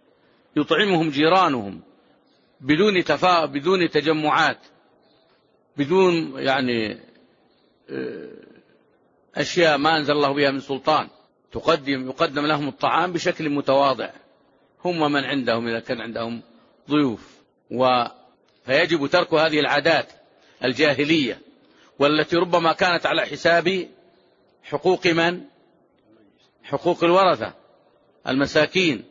يطعمهم جيرانهم بدون تفا بدون تجمعات، بدون يعني أشياء ما أنزل الله بها من سلطان، تقدم يقدم لهم الطعام بشكل متواضع، هم من عندهم إذا كان عندهم ضيوف. و فيجب ترك هذه العادات الجاهلية والتي ربما كانت على حساب حقوق من؟ حقوق الورثة المساكين.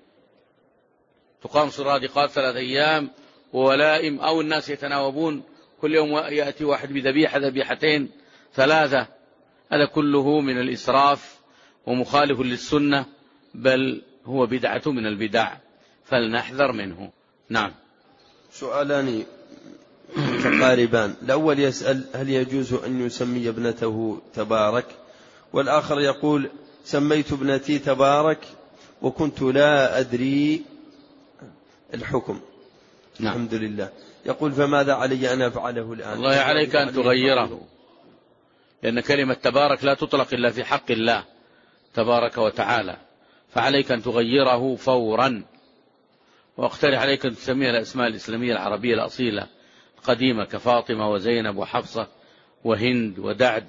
تقام سرادقات ثلاث أيام وولائم، أو الناس يتناوبون كل يوم يأتي واحد بذبيحة ذبيحتين ثلاثة، هذا كله من الإسراف ومخالف للسنة، بل هو بدعة من البدع، فلنحذر منه. نعم. سؤالان متقاربان. الأول يسأل هل يجوز أن يسمي ابنته تبارك، والآخر يقول سميت ابنتي تبارك وكنت لا أدري الحكم. نعم. الحمد لله. يقول فماذا علي أن أفعله الآن؟ الله عليك أن تغيره، لأن كلمة تبارك لا تطلق إلا في حق الله تبارك وتعالى، فعليك أن تغيره فورا. واقترح عليك أن تسميها الأسماء الإسلامية العربية الأصيلة القديمة كفاطمة وزينب وحفصة وهند ودعد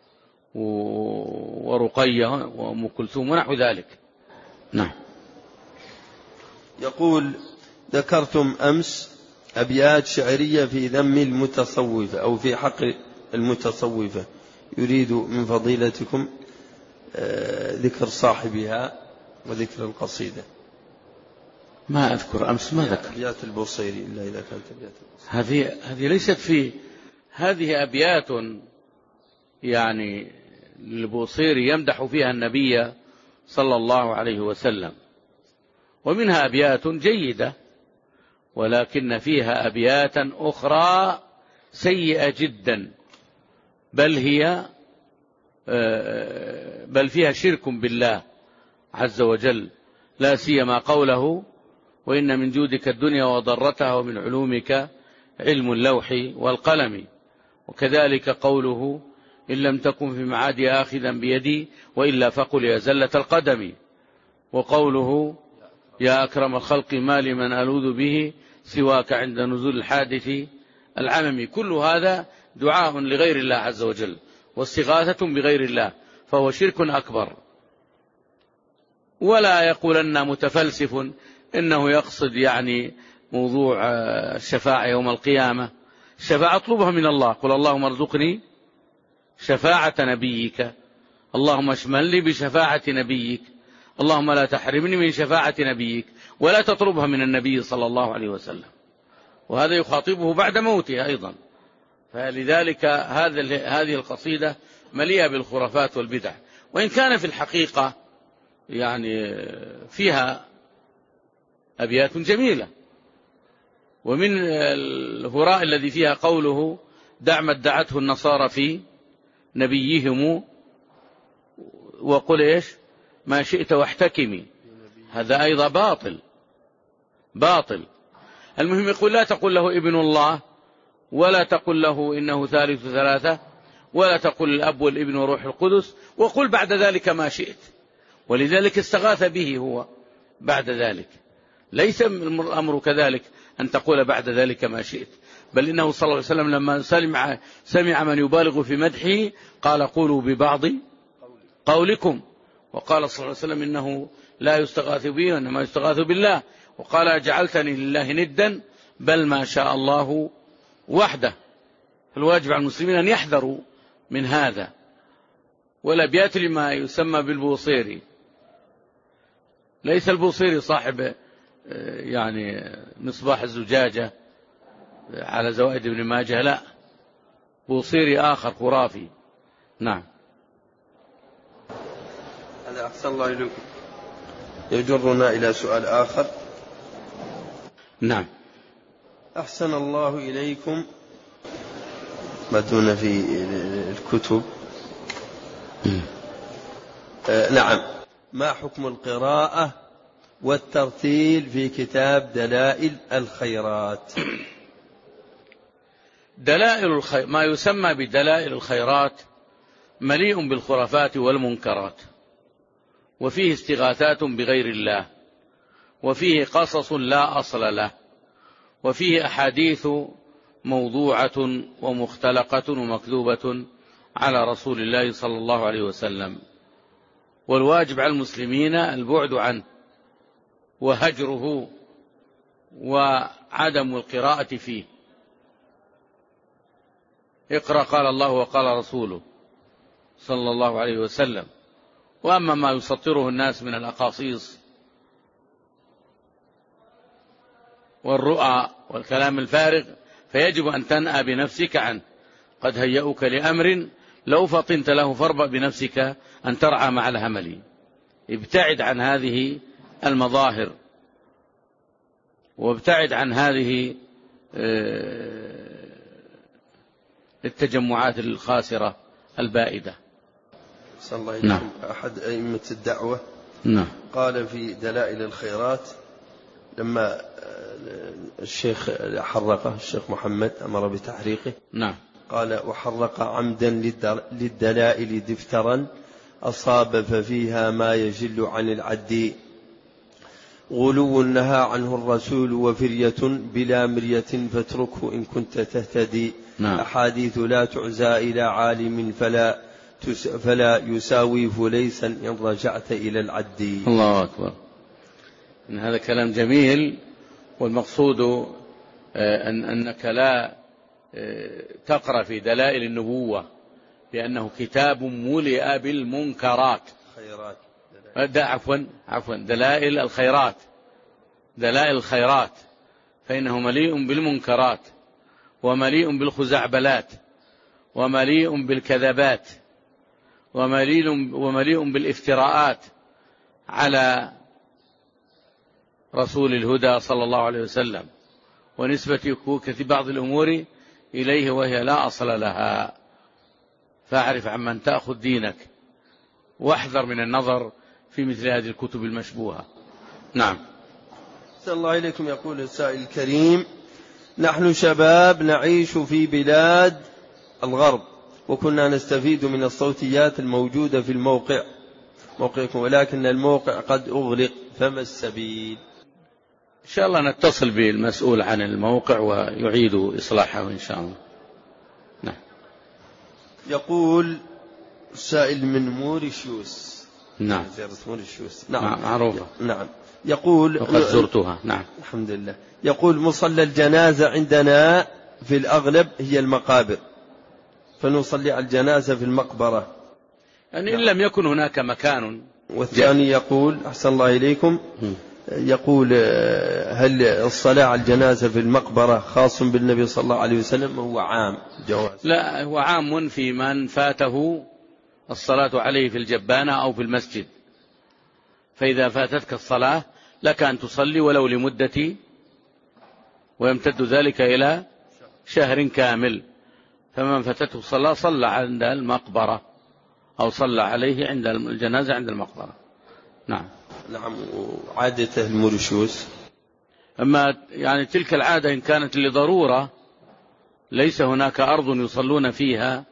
ورقية وأم كلثوم ونحو ذلك. نعم. يقول ذكرتم أمس أبيات شعرية في ذم المتصوفة أو في حق المتصوفة، يريد من فضيلتكم ذكر صاحبها وذكر القصيدة. ما أذكر أمس ما ذكر أبيات البوصيري إلا إذا كانت أبيات البوصيري. هذه هذه ليست في هذه أبيات يعني البوصيري يمدح فيها النبي صلى الله عليه وسلم، ومنها أبيات جيدة، ولكن فيها أبيات أخرى سيئة جدا، بل هي بل فيها شرك بالله عز وجل، لا سيما قوله وإن من جودك الدنيا وضرتها ومن علومك علم اللوح والقلم، وكذلك قوله إن لم تكن في معادي آخذا بيدي وإلا فقل يا زلة القدم، وقوله يا أكرم الخلق ما لمن ألوذ به سواك عند نزول الحادث العمم. كل هذا دعاء لغير الله عز وجل واستغاثة بغير الله، فهو شرك أكبر. ولا يقولن متفلسف إنه يقصد يعني موضوع الشفاعة يوم القيامة. الشفاعة اطلبها من الله، قل اللهم ارزقني شفاعة نبيك، اللهم اشمل لي بشفاعة نبيك، اللهم لا تحرمني من شفاعة نبيك، ولا تطلبها من النبي صلى الله عليه وسلم، وهذا يخاطبه بعد موته أيضا. فلذلك هذه القصيدة مليئة بالخرافات والبدع، وإن كان في الحقيقة يعني فيها أبيات جميلة. ومن الهراء الذي فيها قوله دع ما ادعته النصارى في نبيهم وقل إيش ما شئت واحتكمي، هذا أيضا باطل باطل. المهم يقول لا تقل له ابن الله، ولا تقل له إنه ثالث ثلاثة، ولا تقل الأب والابن وروح القدس، وقل بعد ذلك ما شئت. ولذلك استغاث به هو بعد ذلك. ليس الأمر كذلك أن تقول بعد ذلك ما شئت، بل إنه صلى الله عليه وسلم لما سمع, سمع من يبالغ في مدحه قال قولوا ببعض قولكم، وقال صلى الله عليه وسلم إنه لا يستغاث به وإنما يستغاث بالله، وقال أجعلتني لله ندا بل ما شاء الله وحده. فالواجب على المسلمين أن يحذروا من هذا. والأبيات لما يسمى بالبوصيري، ليس البوصيري صاحب يعني مصباح الزجاجة على زوائد ابن ماجه، لا، بوصيري آخر خرافي. نعم. هذا أحسن الله إليكم، يجرنا إلى سؤال آخر. نعم. أحسن الله إليكم، ما دون في الكتب. آه نعم. ما حكم القراءة والترتيل في كتاب دلائل الخيرات؟ دلائل الخير ما يسمى بدلائل الخيرات مليء بالخرافات والمنكرات، وفيه استغاثات بغير الله، وفيه قصص لا أصل له، وفيه أحاديث موضوعة ومختلقة ومكذوبة على رسول الله صلى الله عليه وسلم. والواجب على المسلمين البعد عنه وهجره وعدم القراءة فيه. اقرأ قال الله وقال رسوله صلى الله عليه وسلم. وأما ما يسطره الناس من الأقاصيص والرؤى والكلام الفارغ فيجب أن تنأى بنفسك عنه. قد هيئوك لأمر لو فطنت له فاربأ بنفسك أن ترعى مع الهمل. ابتعد عن هذه المظاهر وابتعد عن هذه التجمعات الخاسرة البائدة. صلى الله عليه وسلم. أحد أئمة الدعوة نعم. قال في دلائل الخيرات لما الشيخ حرقه الشيخ محمد أمر بتحريقه نعم. قال وحرق عمدا للدلائل دفترا أصاب ففيها ما يجل عن العد غلو نهى عنه الرسول وفرية بلا مرية فاتركه إن كنت تهتدي. نعم. أحاديث لا تعزى إلى عالم فلا فلا يساوي فليسا إن رجعت إلى العد. الله أكبر. إن هذا كلام جميل. والمقصود أن أنك لا تقرأ في دلائل النبوة لأنه كتاب ملئ بالمنكرات. خيرات. عفوا عفوا دلائل الخيرات. دلائل الخيرات فإنه مليء بالمنكرات ومليء بالخزعبلات ومليء بالكذبات ومليء ومليء بالافتراءات على رسول الهدى صلى الله عليه وسلم ونسبة بعض الأمور إليه وهي لا أصل لها. فاعرف عمن تأخذ دينك واحذر من النظر في مثل هذه الكتب المشبوهة. نعم. صلى الله عليكم. يقول السائل الكريم نحن شباب نعيش في بلاد الغرب وكنا نستفيد من الصوتيات الموجودة في الموقع موقعكم ولكن الموقع قد أغلق فما السبيل؟ إن شاء الله نتصل بالمسؤول عن الموقع ويعيد إصلاحه إن شاء الله. نعم. يقول سائل من موريشيوس. نعم. موريشيوس. نعم معروفة. نعم. يقول وقد زرتها. نعم. الحمد لله. يقول مصلى الجنازة عندنا في الأغلب هي المقابر فنصلي على الجنازة في المقبرة يعني إن لم يكن هناك مكان. والثاني يقول أحسن الله إليكم يقول هل الصلاة على الجنازة في المقبرة خاص بالنبي صلى الله عليه وسلم هو عام جواز؟ لا هو عام في من فاته الصلاة عليه في الجبانة أو في المسجد. فإذا فاتتك الصلاة لك أن تصلي ولو لمدة ويمتد ذلك إلى شهر كامل. فمن فاتته الصلاة صلى عند المقبرة أو صلى عليه عند الجنازة عند المقبرة. نعم. نعم. عادة الموريشيوس أما يعني تلك العادة إن كانت لضرورة ليس هناك أرض يصلون فيها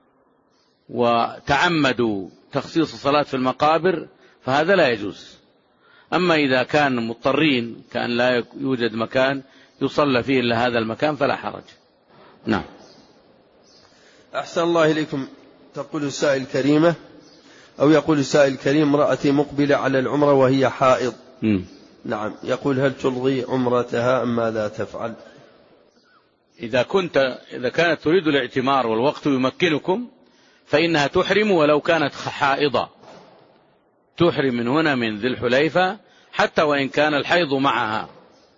وتعمدوا تخصيص الصلاة في المقابر فهذا لا يجوز. أما إذا كان مضطرين كأن لا يوجد مكان يصلى فيه إلا هذا المكان فلا حرج. نعم. أحسن الله إليكم. تقول السائل الكريمة أو يقول السائل الكريم امرأتي مقبلة على العمرة وهي حائض. م. نعم. يقول هل تلغي عمرتها أم ماذا تفعل؟ إذا كنت إذا كانت تريد الاعتمار والوقت يمكنكم فإنها تحرم ولو كانت حائضة. تحرم من هنا من ذي الحليفة حتى وإن كان الحيض معها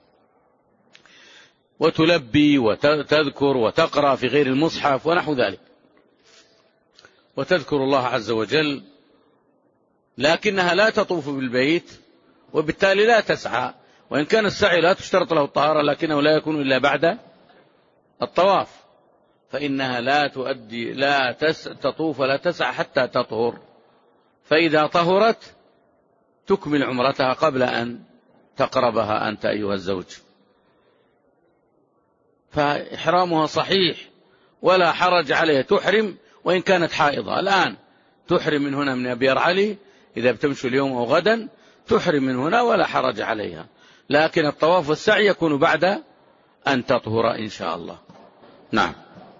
وتلبي وتذكر وتقرأ في غير المصحف ونحو ذلك وتذكر الله عز وجل لكنها لا تطوف بالبيت وبالتالي لا تسعى. وإن كان السعي لا تشترط له الطهارة لكنه لا يكون إلا بعد الطواف فإنها لا تؤدي لا تطوف ولا تسعى حتى تطهر. فإذا طهرت تكمل عمرتها قبل أن تقربها أنت أيها الزوج. فإحرامها صحيح ولا حرج عليها. تحرم وإن كانت حائضة. الآن تحرم من هنا من أبيار علي إذا بتمشي اليوم أو غدا تحرم من هنا ولا حرج عليها. لكن الطواف والسعي يكون بعد أن تطهر إن شاء الله. نعم.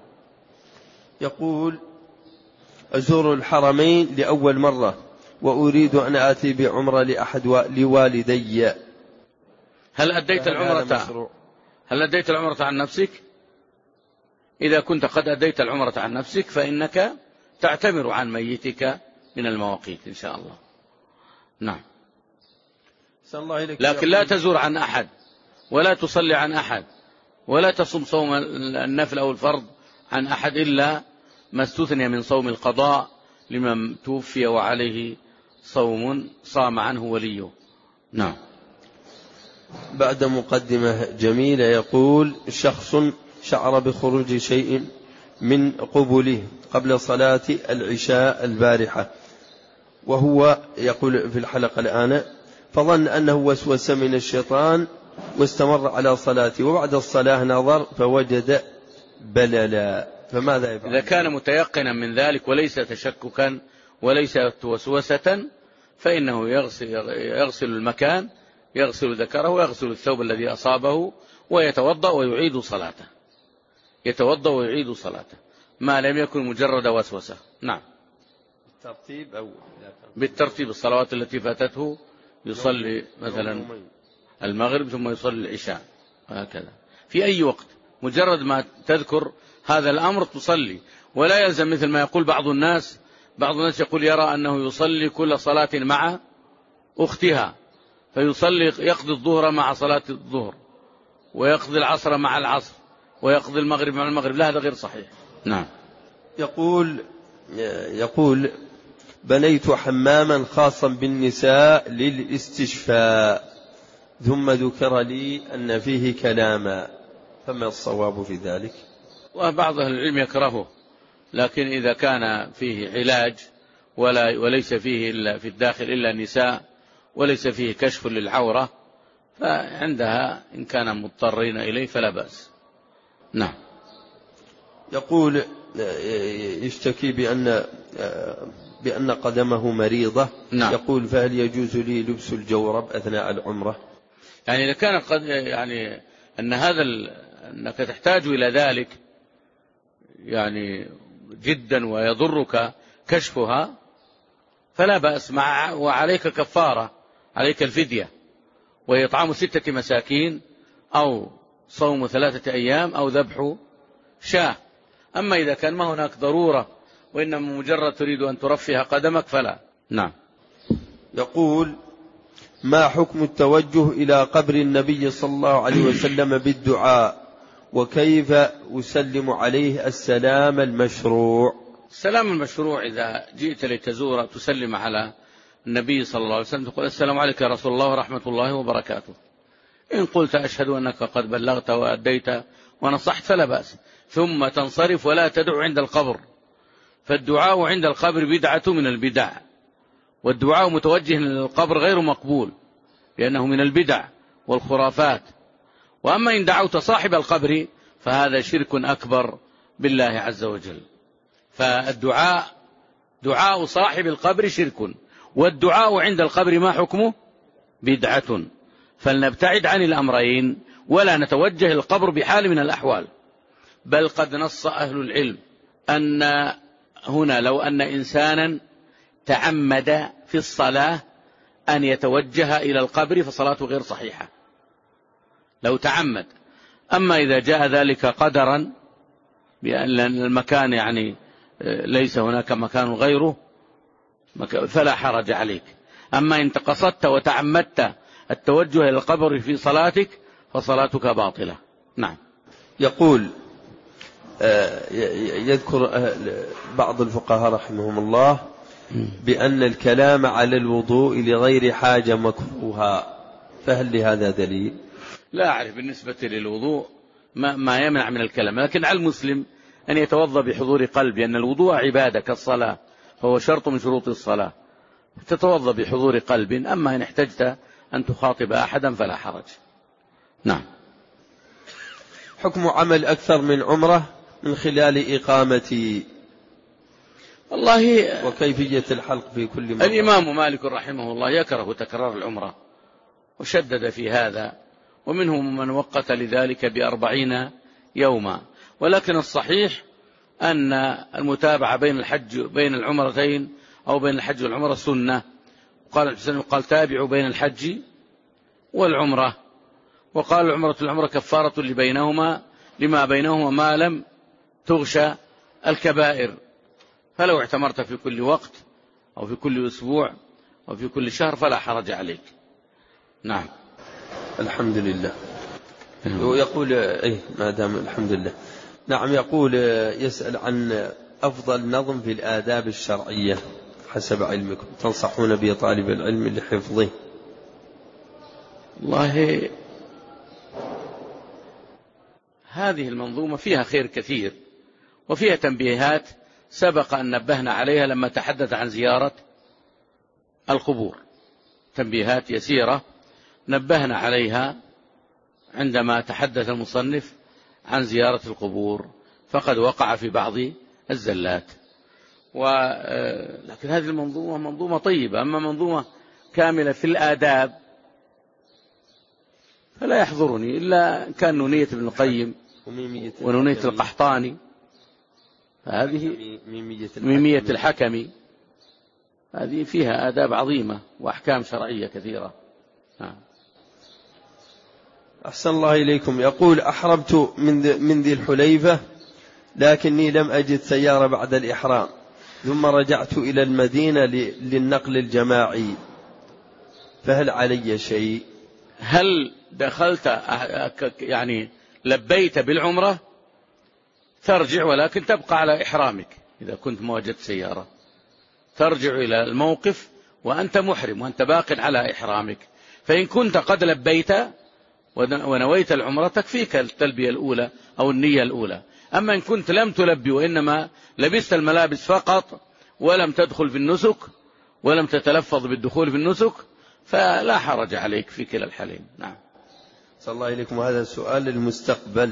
يقول: أزور الحرمين لأول مرة وأريد أن آتي بعمرة لأحد لوالدي، هل أديت العمرة هل أديت العمرة عن نفسك؟ إذا كنت قد أديت العمرة عن نفسك فإنك تعتمر عن ميتك من المواقيت إن شاء الله. نعم. لكن لا تزور عن أحد، ولا تصلي عن أحد، ولا تصوم صوم النفل أو الفرض عن أحد إلا ما استثني من صوم القضاء لمن توفي وعليه صوم صام عنه وليه. نعم. بعد مقدمة جميلة يقول: شخص شعر بخروج شيء من قبله قبل صلاة العشاء البارحة، وهو يقول في الحلقة الآن، فظن أنه وسوسة من الشيطان واستمر على صلاته، وبعد الصلاة نظر فوجد بللا، فماذا يفعل؟ إذا كان متيقنا من ذلك وليس تشككا وليس وسوسة فإنه يغسل, يغسل المكان، يغسل ذكره ويغسل الثوب الذي أصابه ويتوضأ ويعيد صلاته، يتوضأ ويعيد صلاته ما لم يكن مجرد وسوسة. نعم. بالترتيب أو بالترتيب الصلوات التي فاتته يصلي مثلا المغرب ثم يصلي العشاء هكذا في أي وقت، مجرد ما تذكر هذا الأمر تصلي، ولا يلزم مثل ما يقول بعض الناس. بعض الناس يقول يرى أنه يصلي كل صلاة مع أختها، فيصلي يقضي الظهر مع صلاة الظهر، ويقضي العصر مع العصر، ويقضي المغرب مع المغرب. لا، هذا غير صحيح. نعم. يقول يقول بنيت حماما خاصا بالنساء للاستشفاء، ثم ذكر لي أن فيه كلاما، فما الصواب في ذلك؟ وبعض أهل العلم يكرهه، لكن إذا كان فيه علاج ولا وليس فيه إلا في الداخل إلا نساء وليس فيه كشف للعورة فعندها إن كان مضطرين إليه فلا بأس. نعم. يقول يشتكي بأن بأن قدمه مريضة. نعم. يقول: فهل يجوز لي لبس الجورب أثناء العمرة؟ يعني إذا كان قد يعني أن هذا أنك تحتاج إلى ذلك يعني جدا ويضرك كشفها فلا بأس، مع وعليك كفارة، عليك الفدية، وهي إطعام ستة مساكين أو صوم ثلاثة أيام أو ذبح شاة. أما إذا كان ما هناك ضرورة وإنما مجرد تريد أن ترفه قدمك فلا. نعم. يقول: ما حكم التوجه إلى قبر النبي صلى الله عليه وسلم بالدعاء، وكيف أسلم عليه السلام المشروع؟ السلام المشروع إذا جئت لتزور تسلم على النبي صلى الله عليه وسلم تقول: السلام عليك يا رسول الله ورحمة الله وبركاته. إن قلت أشهد أنك قد بلغت وأديت ونصحت فلا بأس، ثم تنصرف ولا تدعو عند القبر، فالدعاء عند القبر بدعة من البدع، والدعاء متوجه للقبر غير مقبول لأنه من البدع والخرافات. وأما إن دعوت صاحب القبر فهذا شرك أكبر بالله عز وجل. فالدعاء دعاء صاحب القبر شرك، والدعاء عند القبر ما حكمه؟ بدعة. فلنبتعد عن الأمرين ولا نتوجه القبر بحال من الأحوال. بل قد نص أهل العلم أن هنا لو أن إنسانا تعمد في الصلاة أن يتوجه إلى القبر فصلاته غير صحيحة لو تعمد. أما إذا جاء ذلك قدرا بأن المكان يعني ليس هناك مكان غيره فلا حرج عليك. أما إن قصدت وتعمدت التوجه إلى القبر في صلاتك فصلاتك باطلة. نعم. يقول يذكر بعض الفقهاء رحمهم الله بأن الكلام على الوضوء لغير حاجة مكروها، فهل لهذا دليل؟ لا أعرف بالنسبة للوضوء ما, ما يمنع من الكلام، لكن على المسلم أن يتوضأ بحضور قلب، لأن الوضوء عبادة كالصلاة فهو شرط من شروط الصلاة، تتوضأ بحضور قلب. أما إن احتجت أن تخاطب أحدا فلا حرج. نعم. حكم عمل أكثر من عمرة من خلال إقامتي والله وكيفية الحلق في كل مرة. الإمام مالك رحمه الله يكره تكرار العمرة وشدد في هذا، ومنهم من وقت لذلك بأربعين يوما. ولكن الصحيح أن المتابعة بين الحج بين العمرتين أو بين الحج والعمرة سنة. قال الحسين قال تابعوا بين الحج والعمرة، وقال العمرة العمرة كفارة لبينهما لما بينهما ما لم تغشى الكبائر. فلو اعتمرت في كل وقت أو في كل أسبوع أو في كل شهر فلا حرج عليك. نعم. الحمد لله. ويقول إيه ما دام الحمد لله. نعم. يقول يسأل عن أفضل نظم في الآداب الشرعية حسب علمكم تنصحون به طالب العلم لحفظه. والله هذه المنظومة فيها خير كثير وفيها تنبيهات سبق أن نبهنا عليها لما تحدث عن زيارة القبور، تنبيهات يسيرة نبهنا عليها عندما تحدث المصنف عن زيارة القبور، فقد وقع في بعض الزلات. ولكن هذه المنظومة منظومة طيبة. أما منظومة كاملة في الآداب فلا يحضرني إلا كان نونية ابن القيم ونونية القحطاني، هذه ميمية الحكمي، هذه فيها آداب عظيمة وأحكام شرعية كثيرة. أحسن الله إليكم. يقول أحرمت من ذي الحليفة لكني لم أجد سيارة بعد الإحرام، ثم رجعت إلى المدينة للنقل الجماعي، فهل علي شيء؟ هل دخلت يعني لبيت بالعمرة ترجع، ولكن تبقى على إحرامك. إذا كنت ما وجدت سيارة ترجع إلى الموقف وأنت محرم وأنت باق على إحرامك. فإن كنت قد لبيت ونويت العمرة تكفيك التلبية الأولى أو النية الأولى. أما إن كنت لم تلبي وإنما لبست الملابس فقط ولم تدخل في النسك ولم تتلفظ بالدخول في النسك فلا حرج عليك في كلا الحالين. نعم. صلى الله عليكم. هذا السؤال للمستقبل.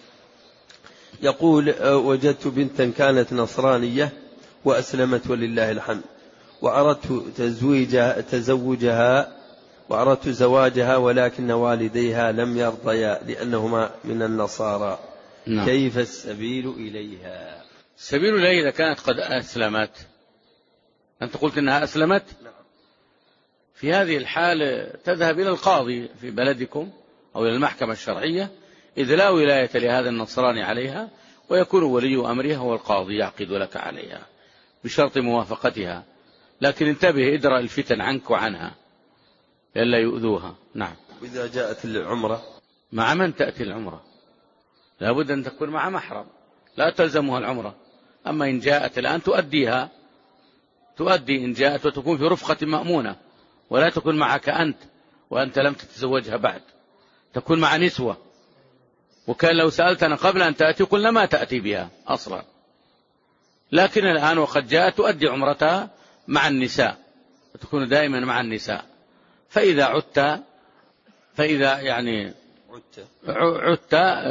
يقول وجدت بنتا كانت نصرانية وأسلمت ولله الحمد، وأردت تزويجها تزوجها وأردت زواجها، ولكن والديها لم يرضيا لأنهما من النصارى. نعم. كيف السبيل إليها؟ السبيل إليها إذا كانت قد أسلمت. أنت قلت أنها أسلمت. نعم. في هذه الحال تذهب إلى القاضي في بلدكم أو إلى المحكمة الشرعية إذ لا ولاية لهذا النصراني عليها، ويكون ولي أمرها هو القاضي يعقد لك عليها بشرط موافقتها. لكن انتبه ادرأ الفتن عنك وعنها إلا يؤذوها. نعم. وإذا جاءت العمرة مع من تأتي العمرة؟ لابد أن تكون مع محرم، لا تلزمها العمرة. أما إن جاءت الآن تؤديها، تؤدي إن جاءت وتكون في رفقة مأمونة، ولا تكون معك أنت وأنت لم تتزوجها بعد، تكون مع نسوة. وكان لو سألتنا قبل أن تأتي قلنا ما تأتي بها أصلا، لكن الآن وقد جاءت تؤدي عمرتها مع النساء وتكون دائما مع النساء. فإذا عدت فإذا يعني عدت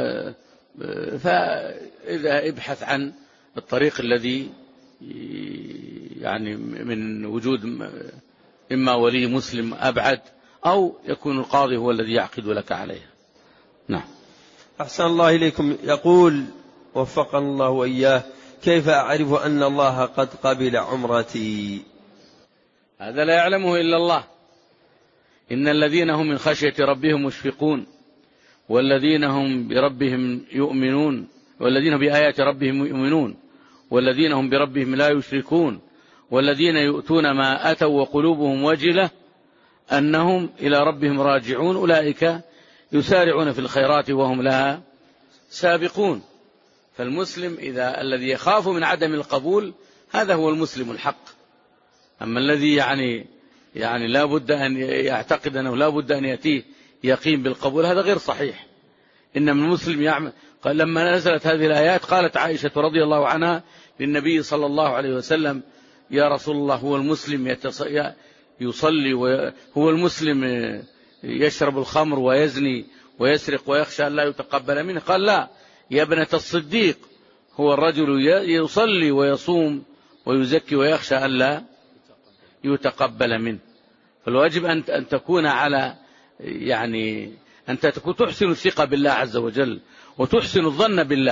فإذا ابحث عن الطريق الذي يعني من وجود إما ولي مسلم أبعد أو يكون القاضي هو الذي يعقد لك عليها. نعم. أحسن الله إليكم. يقول وفقنا الله وإياه كيف أعرف أن الله قد قبل عمرتي؟ هذا لا يعلمه إلا الله. إن الذين هم من خشية ربهم مشفقون والذين هم بربهم يؤمنون والذين بآيات ربهم يؤمنون والذين هم بربهم لا يشركون والذين يؤتون ما أتوا وقلوبهم وجلة أنهم إلى ربهم راجعون أولئك يسارعون في الخيرات وهم لها سابقون. فالمسلم إذا الذي يخاف من عدم القبول هذا هو المسلم الحق. أما الذي يعني يعني لا بد أن يعتقد أنه لا بد أن يأتيه يقين بالقبول هذا غير صحيح. إنما المسلم يعمل. قال لما نزلت هذه الآيات قالت عائشة رضي الله عنها للنبي صلى الله عليه وسلم يا رسول الله هو المسلم يصلي وهو المسلم يشرب الخمر ويزني ويسرق ويخشى أن لا يتقبل منه؟ قال لا يا ابنة الصديق هو الرجل يصلي ويصوم ويزكي ويخشى أن لا يتقبل منه. فالواجب أن تكون على يعني أنت تكون تحسن الثقة بالله عز وجل وتحسن الظن بالله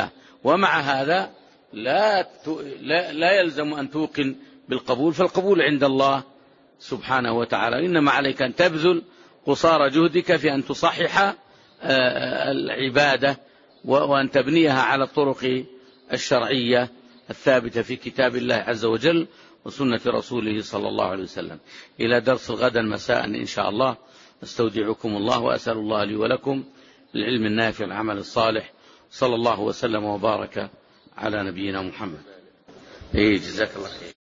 ومع هذا لا لا يلزم أن توقن بالقبول، فالقبول عند الله سبحانه وتعالى. إنما عليك أن تبذل قصارى جهدك في أن تصحح العبادة وأن تبنيها على الطرق الشرعية الثابتة في كتاب الله عز وجل وسنة رسوله صلى الله عليه وسلم. إلى درس الغد مساء إن شاء الله. استودعكم الله وأسأل الله لي ولكم العلم النافع العمل الصالح. صلى الله وسلم وبارك على نبينا محمد. إيه جزاك الله خير.